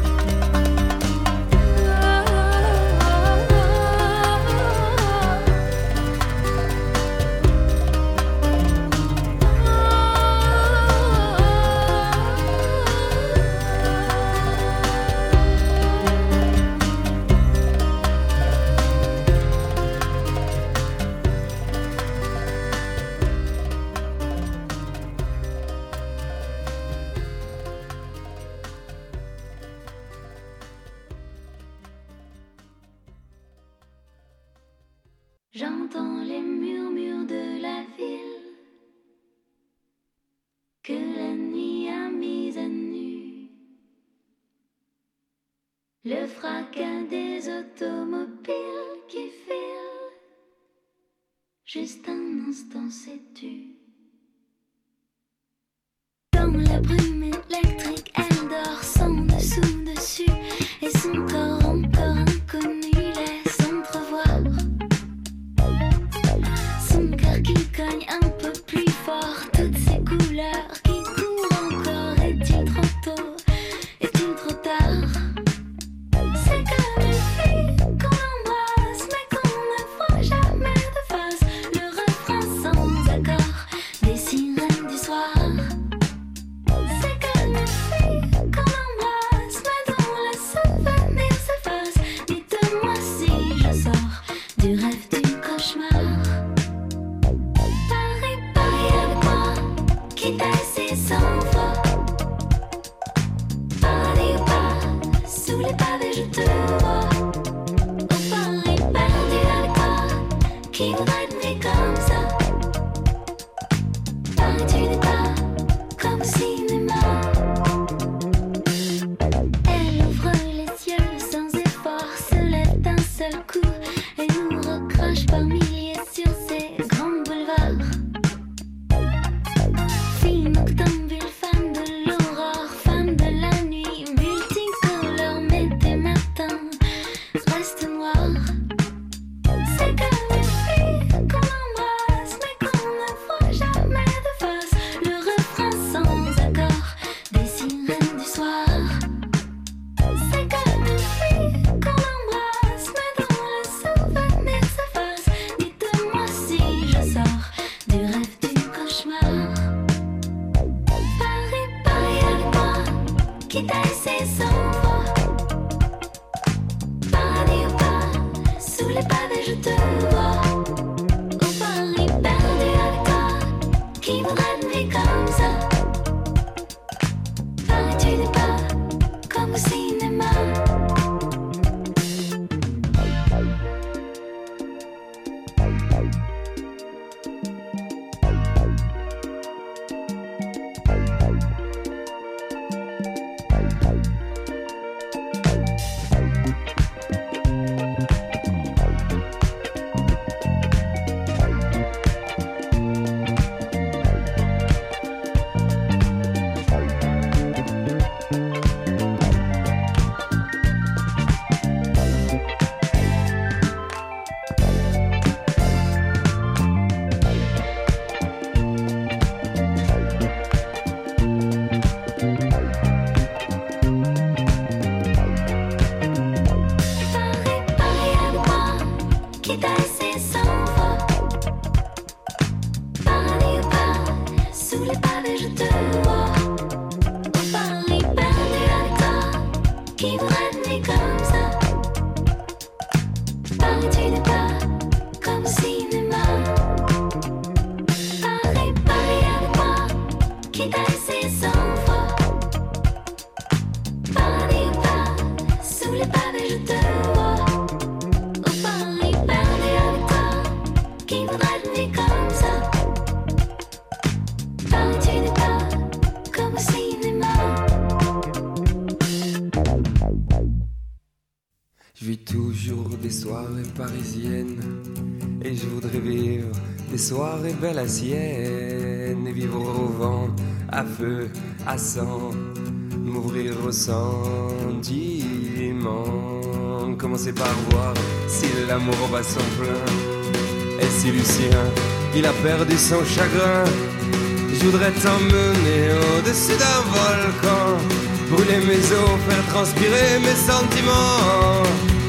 J'entends les murmures de la ville que la nuit a mise à nu. Le fracas des automobiles qui filent. Juste un instant, sais-tu. Dans la brume électrique, elle dort sans dessous-dessus. Et son corps encore inconnu laisse entrevoir son cœur qui cogne un peu plus fort. Toutes ces couleurs qui courent encore. Est-il trop tôt? Est-il trop tard? C'est comme une fille qu'on embrasse mais qu'on ne voit jamais de face. Le refrain sans accord des sirènes du soir. C'est comme une fille qu'on embrasse mais dont le souvenir s'efface. Dites-moi si je sors du rêve du cauchemar. Paris, Paris avec moi, quitte à essayer sans foi. Paradis ou pas, sous les pavés je te vois. Oh Paris, perdu avec toi, qui voudrait devenir comme ça. Paris, tu n'es pas comme au cinéma. Elle ouvre les yeux sans effort, se lève d'un seul coup et nous recrache par milliers sur ces grands boulevards. Fille noctambule, femme de l'aurore, femme de la nuit, multicolore, mais des matins qui voudrait devenir comme ça. Parais-tu n'es pas comme au cinéma. Soirée belle à Sienne, et vivre au vent, à feu, à sang, m'ouvrir au sentiment. Commencer par voir si l'amour bat son plein, et si Lucien, il a perdu son chagrin. Je voudrais t'emmener au-dessus d'un volcan, brûler mes os, faire transpirer mes sentiments.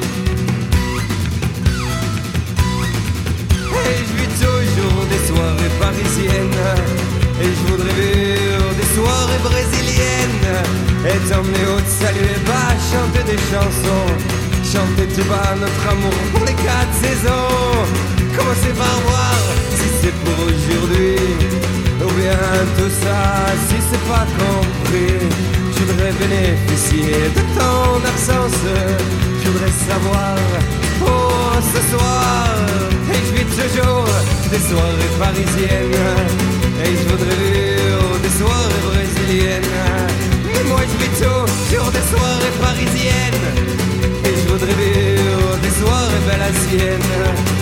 Et je vis toujours des soirées parisiennes, et je voudrais vivre des soirées brésiliennes, et t'emmener au salut et bas, chanter des chansons, chanter tout bas notre amour pour les quatre saisons. Commencer par voir si c'est pour aujourd'hui, ou bien tout ça si c'est pas compris. Je voudrais bénéficier de ton absence, je voudrais savoir pour ce soir. Et je vis toujours des soirées parisiennes, et je voudrais vivre des soirées brésiliennes. Mais moi je vis toujours des soirées parisiennes, et je voudrais vivre des soirées belles à Sienne.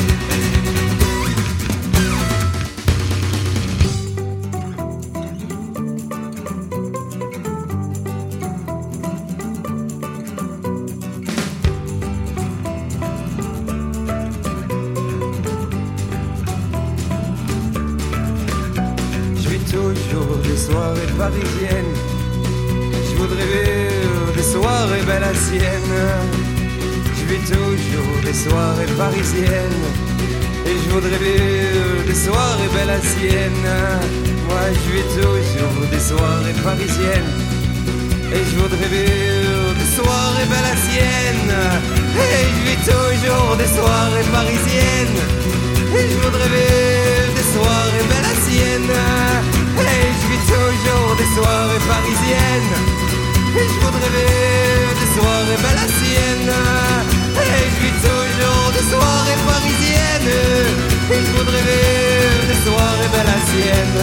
Soirées parisiennes, je voudrais vivre des soirées belles à Sienne. Je vis toujours des soirées parisiennes, et je voudrais vivre des soirées belles à Sienne. Moi je vis toujours des soirées parisiennes, et je voudrais vivre des soirées belles à Sienne. Et je vis toujours des soirées parisiennes, et je voudrais vivre des soirées belles à Sienne. Et je vis toujours des soirées parisiennes, et je voudrais vivre des soirées belles à Sienne. Et je vis toujours des soirées parisiennes, et je voudrais vivre des soirées belles à Sienne.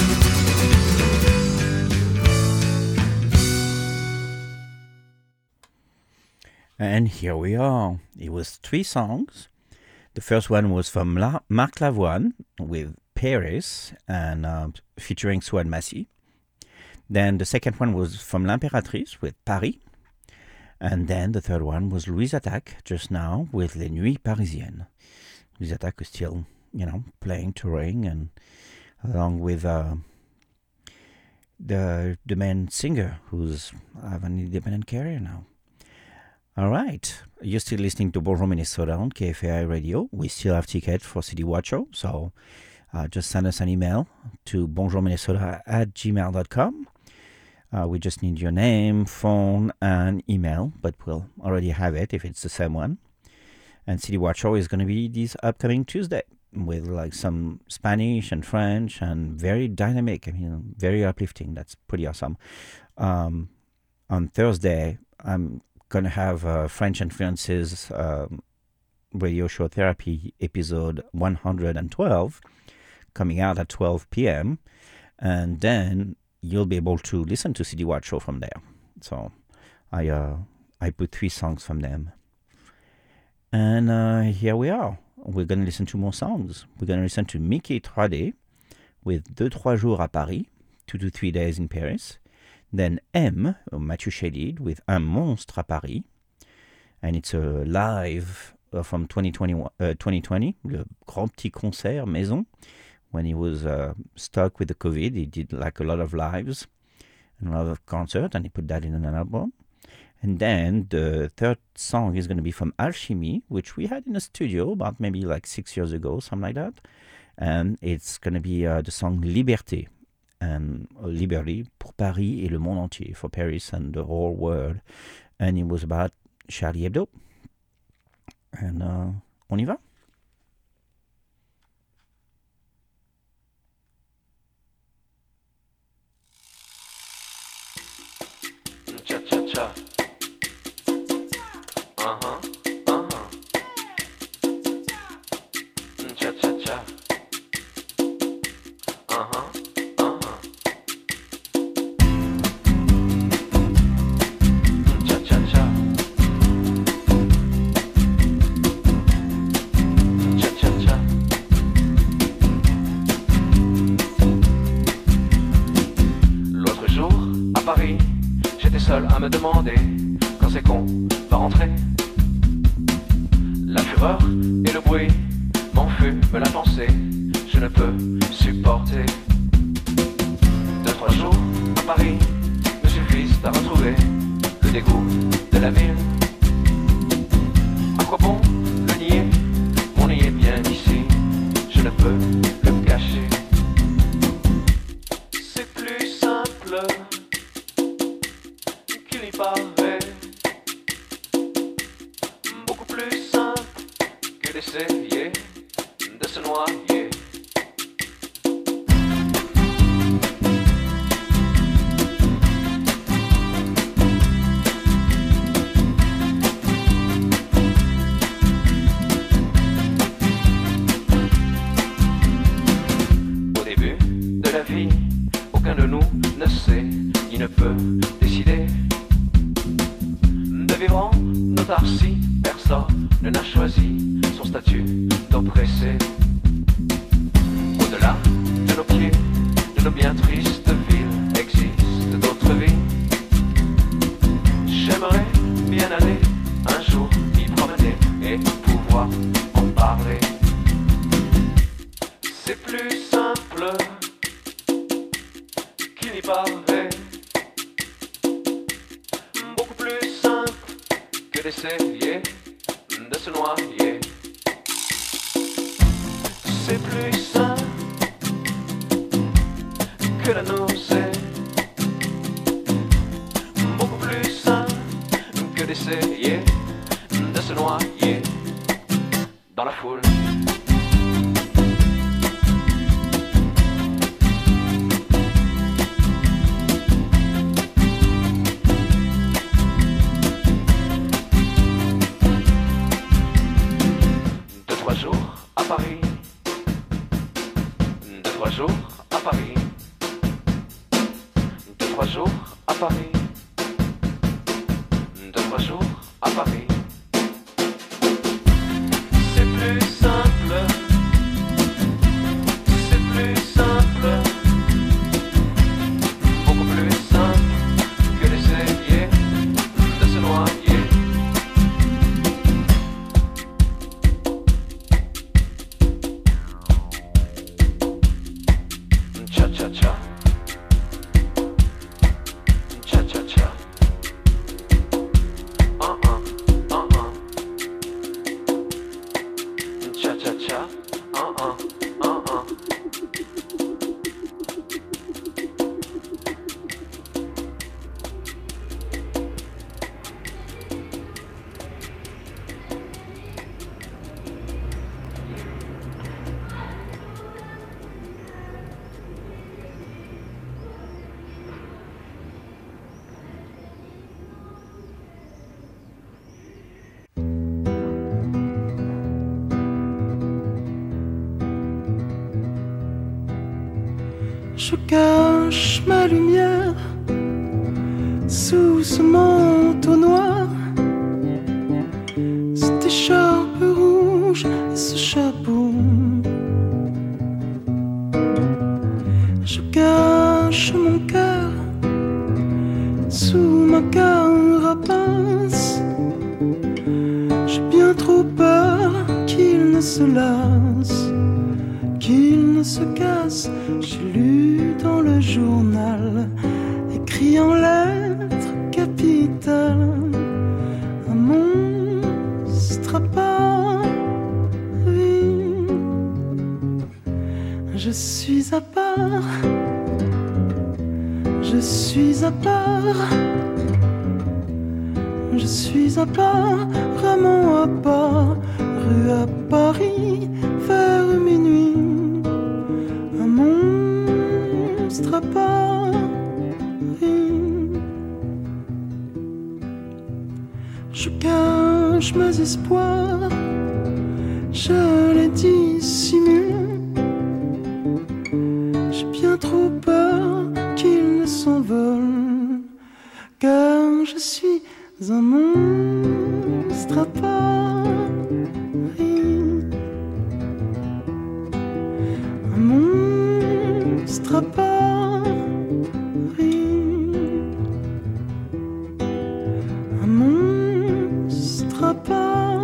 And here we are. It was three songs. The first one was from La- Marc Lavoine with Paris and uh, featuring Swan Massy. Then the second one was from L'Impératrice with Paris. And then the third one was Louise Attaque just now with Les Nuits Parisiennes. Louise Attaque is still, you know, playing, touring, and along with uh, the the main singer who's have an independent career now. All right, you're still listening to Bonjour Minnesota on K F A I Radio. We still have tickets for City Watcho, so uh, just send us an email to bonjourminnesota at gmail dot com. Uh, we just need your name, phone, and email, but we'll already have it if it's the same one. And City Watcho is going to be this upcoming Tuesday. with like some Spanish and French and very dynamic. I mean, very uplifting. That's pretty awesome. Um, on Thursday, I'm going to have uh, French Influences um, radio show therapy episode one hundred twelve coming out at twelve p.m. And then you'll be able to listen to C D Watch Show from there. So I uh, I put three songs from them. And uh, here we are. We're going to listen to more songs. We're going to listen to Mickey three D with Deux Trois Jours à Paris, two to three days in Paris. Then M, Mathieu Chédid with Un Monstre à Paris. And it's a live uh, from twenty twenty, uh, twenty twenty, le grand petit concert maison. When he was uh, stuck with the COVID, he did like a lot of lives and a lot of concerts, and he put that in an album. And then the third song is going to be from Alchemy, which we had in the studio about maybe like six years ago, something like that. And it's going to be uh, the song Liberté, and uh, Liberty pour Paris et le monde entier, for Paris and the whole world. And it was about Charlie Hebdo. And uh, on y va? Cha-cha-cha. Uh-huh, uh-huh. Cha-cha-cha. Uh-huh, uh-huh. Cha-cha-cha. Cha-cha-cha. L'autre jour, à Paris, j'étais seul à me demander quand c'est qu'on va rentrer. La fureur et le bruit m'enfument la pensée, je ne peux supporter. Deux, trois jours à Paris me suffisent à retrouver le dégoût de la ville. À quoi bon le nier, on y est bien ici, je ne peux le cacher. C'est plus simple qu'il y paraît, beaucoup plus simple que d'essayer de se noyer. Au début de la vie, aucun de nous ne sait, ni ne peut décider de vivre en autarcie. Personne n'a choisi son statut d'oppressé. Au-delà de nos pieds, de nos bien tristes villes, existent d'autres vies. J'aimerais bien aller un jour m'y promener et pouvoir en parler. C'est plus simple qu'il n'y paraît, beaucoup plus simple que d'essayer de se noyer. C'est plus simple que la nausée, beaucoup plus simple que d'essayer de se noyer dans la foule. Deux, trois jours à Paris, deux, trois jours à Paris, deux, trois jours à Paris, deux, trois jours à Paris. C'est plus simple, c'est plus simple, beaucoup plus simple que d'essayer de se noyer. Cha-cha-cha. Cha-cha-cha. Uh-uh, uh-uh. Cha-cha-cha. Uh-uh, uh-uh. Je cache ma lumière sous ce manteau noir, cette écharpe rouge et ce chapeau. Je cache mon cœur sous ma carapace. J'ai bien trop peur qu'il ne se lasse, qu'il ne se casse. J'ai lu dans le journal, écrit en lettres capitales, un monstre à Paris. Je suis à part, je suis à part, je suis à part, vraiment à part, rue à Paris, vers minuit, un monstre à Paris. Je cache mes espoirs, je les dissimule. J'ai bien trop peur qu'ils ne s'envolent, car je suis un monstre à Paris. Un monstre à Paris. Un monstre à Paris.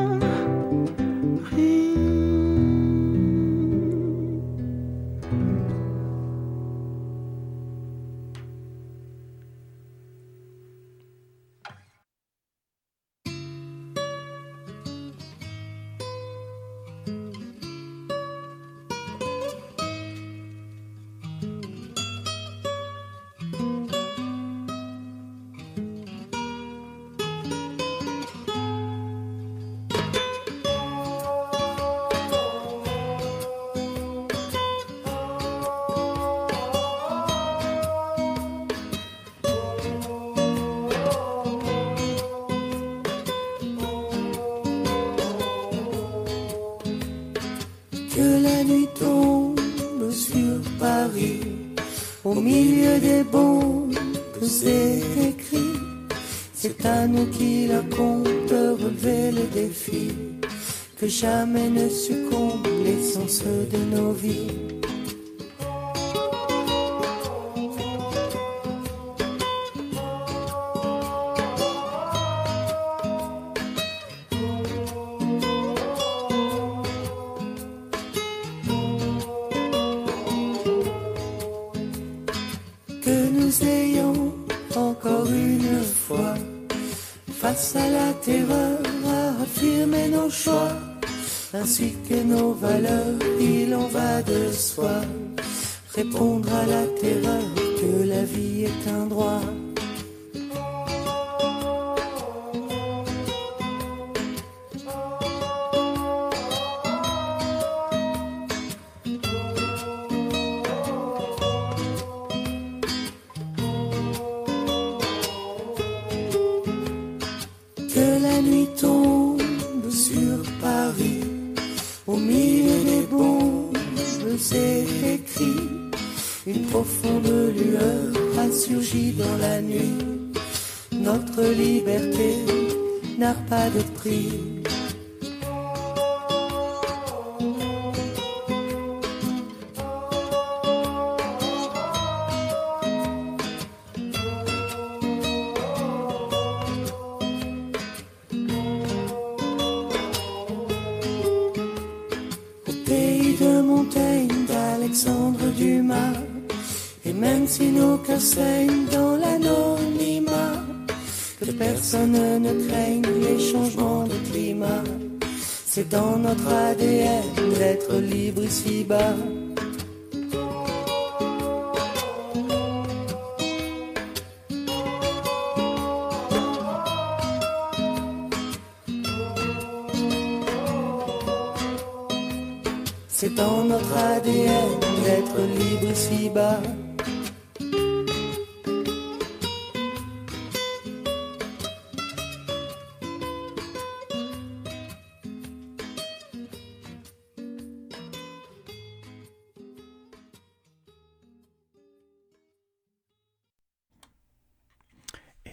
Que la nuit tombe sur Paris, au milieu des bombes, c'est écrit. C'est à nous qu'il compte de relever le défi, que jamais ne succombe l'essence de nos vies. Que nous ayons encore une fois, face à la terreur, à affirmer nos choix, ainsi que nos valeurs, il en va de soi. Répondre à la terreur que la vie est un droit. Que la nuit tombe sur Paris, au milieu des bombes, c'est écrit. Une profonde lueur a surgi dans la nuit. Notre liberté n'a pas de prix. Alexandre Dumas, et même si nos cœurs saignent dans l'anonymat, que personne ne craigne les changements de climat. C'est dans notre A D N d'être libre ici-bas. C'est dans notre A D N d'être libre ici-bas.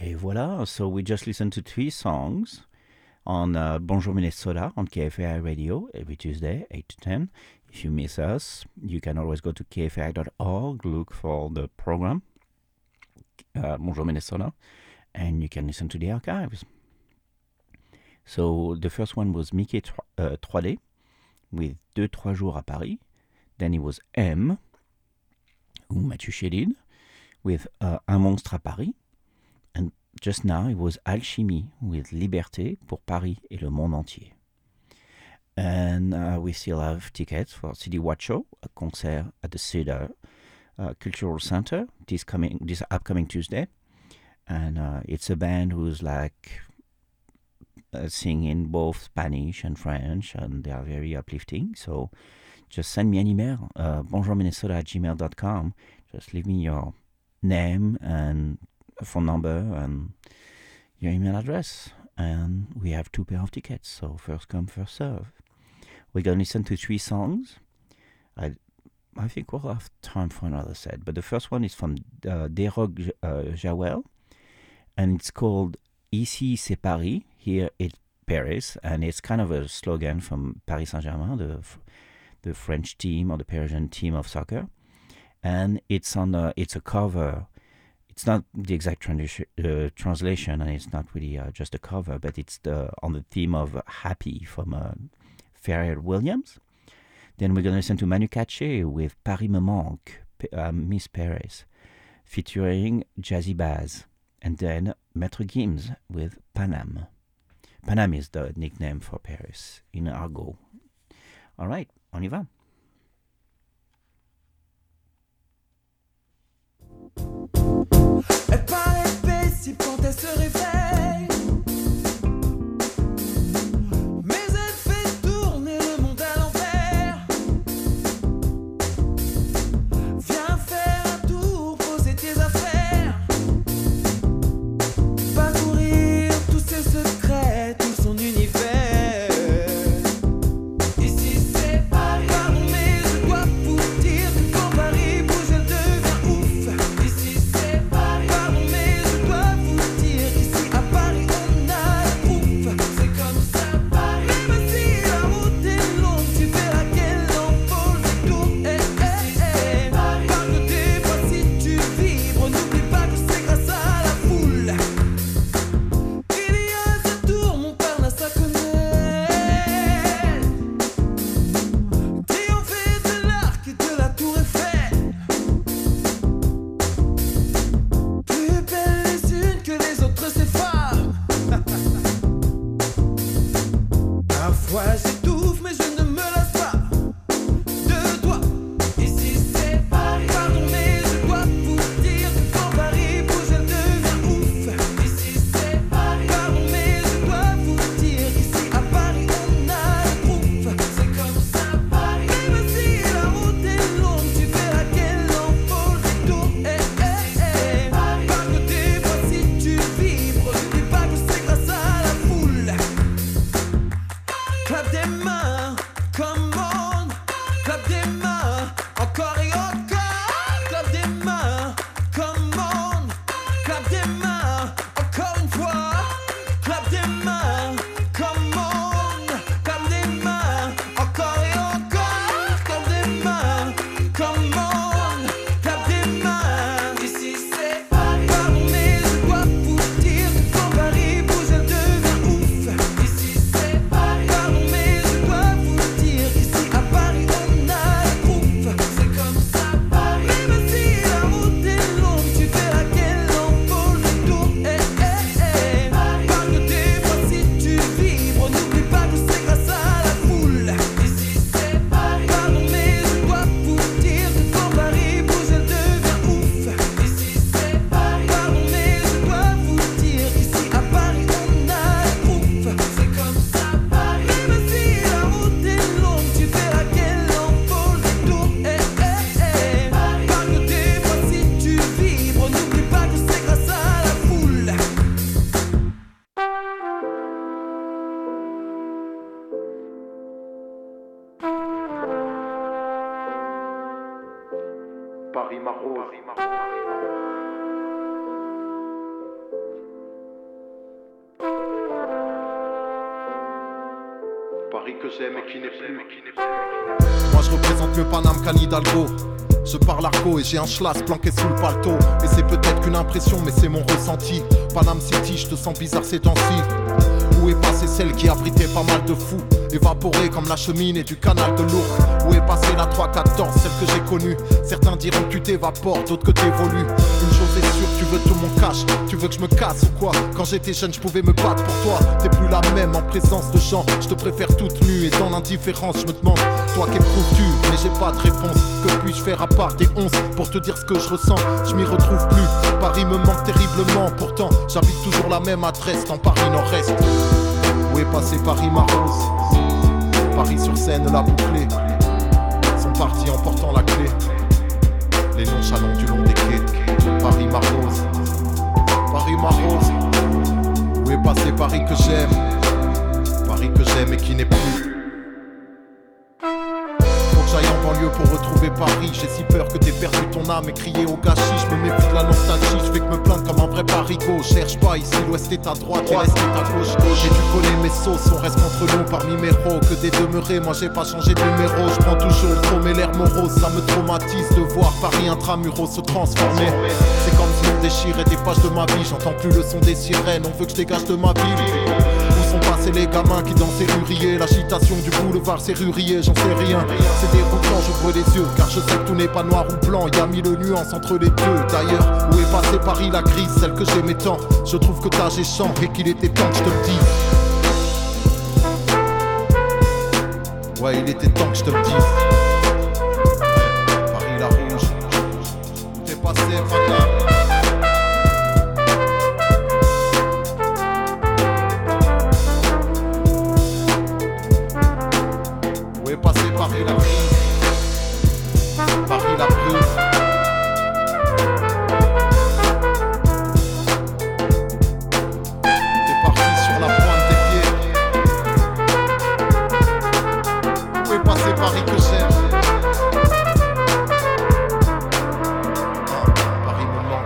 Et voilà, so we just listened to three songs on uh, Bonjour Minnesota on K F A I Radio every Tuesday, eight to ten. If you miss us, you can always go to K F A I dot org, look for the program, uh, Bonjour Minnesota, and you can listen to the archives. So the first one was Mickey uh, three D with Deux Trois Jours à Paris. Then it was M, ou Mathieu Chédid, with uh, Un Monstre à Paris. And just now it was Alchimie with Liberté pour Paris et le monde entier. And uh, we still have tickets for C D Watch Show, a concert at the Cedar uh, Cultural Center this coming this upcoming Tuesday. And uh, it's a band who's like uh, singing both Spanish and French, and they are very uplifting. So just send me an email, uh, bonjourminnesota at gmail dot com. Just leave me your name and a phone number and your email address. And we have two pair of tickets, so first come, first serve. We're going to listen to three songs. I I think we'll have time for another set, but the first one is from uh, Desrogues uh, Jawel, and it's called Ici c'est Paris, here it's Paris, and it's kind of a slogan from Paris Saint-Germain, the the French team or the Parisian team of soccer, and it's on a, it's a cover. It's not the exact trans- uh, translation, and it's not really uh, just a cover, but it's the on the theme of Happy from uh, Pharrell Williams. Then we're going to listen to Manu Katché with Paris me manque, uh, Miss Paris, featuring Jazzy Baz. And then Maître Gims with Panam. Panam is the nickname for Paris in argot. All right, on y va. Elle paraît paisible quand elle se réveille, mais elle fait tourner le monde à l'envers. Viens faire un tour, poser tes affaires, parcourir tous ses secrets, tout son univers. Ici c'est Paris, pardon mais je dois vous dire que quand Paris bouge elle devient ouf. Ici c'est Paris, pardon mais je dois vous dire qu'ici à Paris on a la troupe. C'est comme ça Paris, même si la route est longue, tu verras qu'elle envole des tours. Eh eh eh, parle des fois si tu vibres, n'oublie pas que c'est grâce à la foule. Il y a cette tour, Montparnasse à connaître. Triompher de l'arc et de la tour Eiffel, plus belles les unes que les autres ces femmes. Parfois j'étouffe mais je ne me lasse pas de toi. Ici c'est Paris, pardon mais je dois vous dire que quand Paris bouge elle devient ouf. Ici c'est Paris, pardon mais je dois vous dire qu'ici à Paris on a la troupe. C'est comme ça Paris, même si la route est longue, tu verras qu'elle envole des tours. Eh eh eh, parle des fois si tu vibres, n'oublie pas que c'est grâce à la foule. Clap des mains, come on, clap des mains, encore et encore. Clap des mains, come on, clap des mains, encore une fois. Clap des mains, come on, clap des mains, encore et encore. Clap des mains, come on, clap des mains. Ici c'est Paris, pardon mais je dois vous dire que quand Paris bouge elle devient ouf. Ici c'est Paris, pardon mais je dois vous dire qu'ici à Paris on a la troupe. C'est comme ça Paris, même si la route est longue, tu verras qu'elle envole des tours. Eh eh eh, parle des fois si tu vibres, n'oublie pas que c'est grâce à la foule. Ici c'est Paris, pardon mais je dois vous dire que quand Paris bouge elle devient ouf. Ici c'est Paris, pardon mais je dois vous dire qu'ici à Paris on a la troupe. C'est comme ça Paris, même si la route est longue, tu verras qu'elle envole des tours. Eh eh eh, parle des fois si tu vibres, n'oublie pas que c'est grâce à la foule. Paris ma rose. Paris que j'aime et qui n'est plus. Moi je représente mieux Paname qu'Anne Hidalgo. Je parle argot et j'ai un schlass planqué sous le paletot. Et c'est peut-être qu'une impression mais c'est mon ressenti. Paname City, je te sens bizarre ces temps-ci. Où est passée celle qui abritait pas mal de fous, évaporée comme la cheminée du canal de l'Ourcq. Où est passée la trois quatorze, celle que j'ai connue. Certains diront que tu t'évapores, d'autres que t'évolues. Une chose est sûre, tu veux tout mon cash. Tu veux que je me casse ou quoi? Quand j'étais jeune je pouvais me battre pour toi. T'es plus la même en présence de gens. Je te préfère toute nue et dans l'indifférence je me demande, toi qu'éprouves-tu? Mais j'ai pas de réponse. Que puis-je faire à part des onces pour te dire ce que je ressens? Je m'y retrouve plus, Paris me manque terriblement. Pourtant j'habite toujours la même adresse dans Paris Nord-Est. Où est passé Paris ma rose? Paris sur Seine la bouclée. Sont partis en portant la clé. Les nonchalants du long des quais. Paris ma rose, Paris ma rose. Où est passé Paris que j'aime? Paris que j'aime et qui n'est plus. J'aille en banlieue pour retrouver Paris. J'ai si peur que t'aies perdu ton âme et crié au gâchis. Je me méfie de la nostalgie, je fais que me plaindre comme un vrai parigot. Cherche pas ici, l'ouest est à droite et l'est est à gauche. Et tu connais mes sauces, on reste entre nous parmi mes héros. Que des demeurés, moi j'ai pas changé de numéro. Je prends toujours le trop mais l'air morose. Ça me traumatise de voir Paris intramuros se transformer. C'est comme si on déchirait des pages de ma vie. J'entends plus le son des sirènes, on veut que je dégage de ma ville. Où sont passés les gamins qui dansaient rurier? L'agitation du boulevard serrurier, j'en sais rien. C'est déroutant, j'ouvre les yeux, car je sais que tout n'est pas noir ou blanc. Y'a mille nuances entre les deux. D'ailleurs, où est passé Paris la crise, celle que j'aimais tant? Je trouve que t'as géchant et qu'il était temps que je te le dise. Ouais, il était temps que je te le dise. Paris la rouge, où t'es passé madame? Paris la crise, Paris la brûle. T'es parti sur la pointe des pieds. Où est passé Paris que j'aime? Ah, Paris me manque.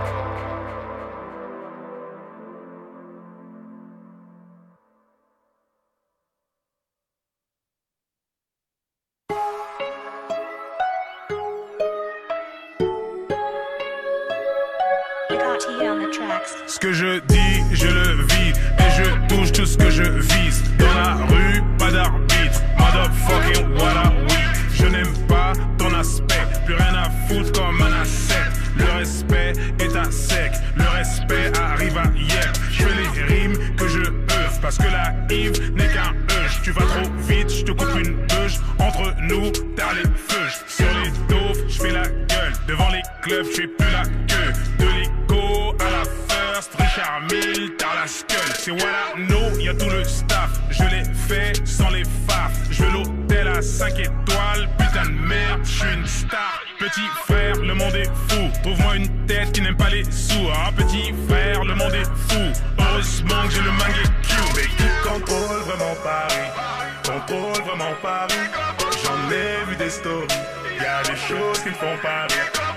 Ce que je dis, je le vis et je touche tout ce que je vise. Dans la rue, pas d'arbitre. Motherfucking voilà, oui. Je n'aime pas ton aspect, plus rien à foutre comme un asset. Le respect est à sec, le respect arrive à hier. Je fais les rimes que je œuvre parce que la Yves n'est qu'un euge. Tu vas trop vite, je te coupe une beuge. Entre nous, t'as les feuges. Sur les dauphs, je fais la gueule. Devant les clubs, je fais plus la queue. De l'écho à la first, Richard Mille, t'as la skull. C'est voilà, no, y'a tout le staff. Je l'ai fait sans les faf. Je veux l'hôtel à cinq étoiles. Putain de merde, je suis une star. Petit frère, le monde est fou. Trouve-moi une tête qui n'aime pas les sous. Un petit frère, le monde est fou. Heureusement que j'ai le mangue Q. Mais qui contrôle vraiment Paris? Contrôle vraiment Paris? J'en ai vu des stories. Y'a des choses qui me font pas rire.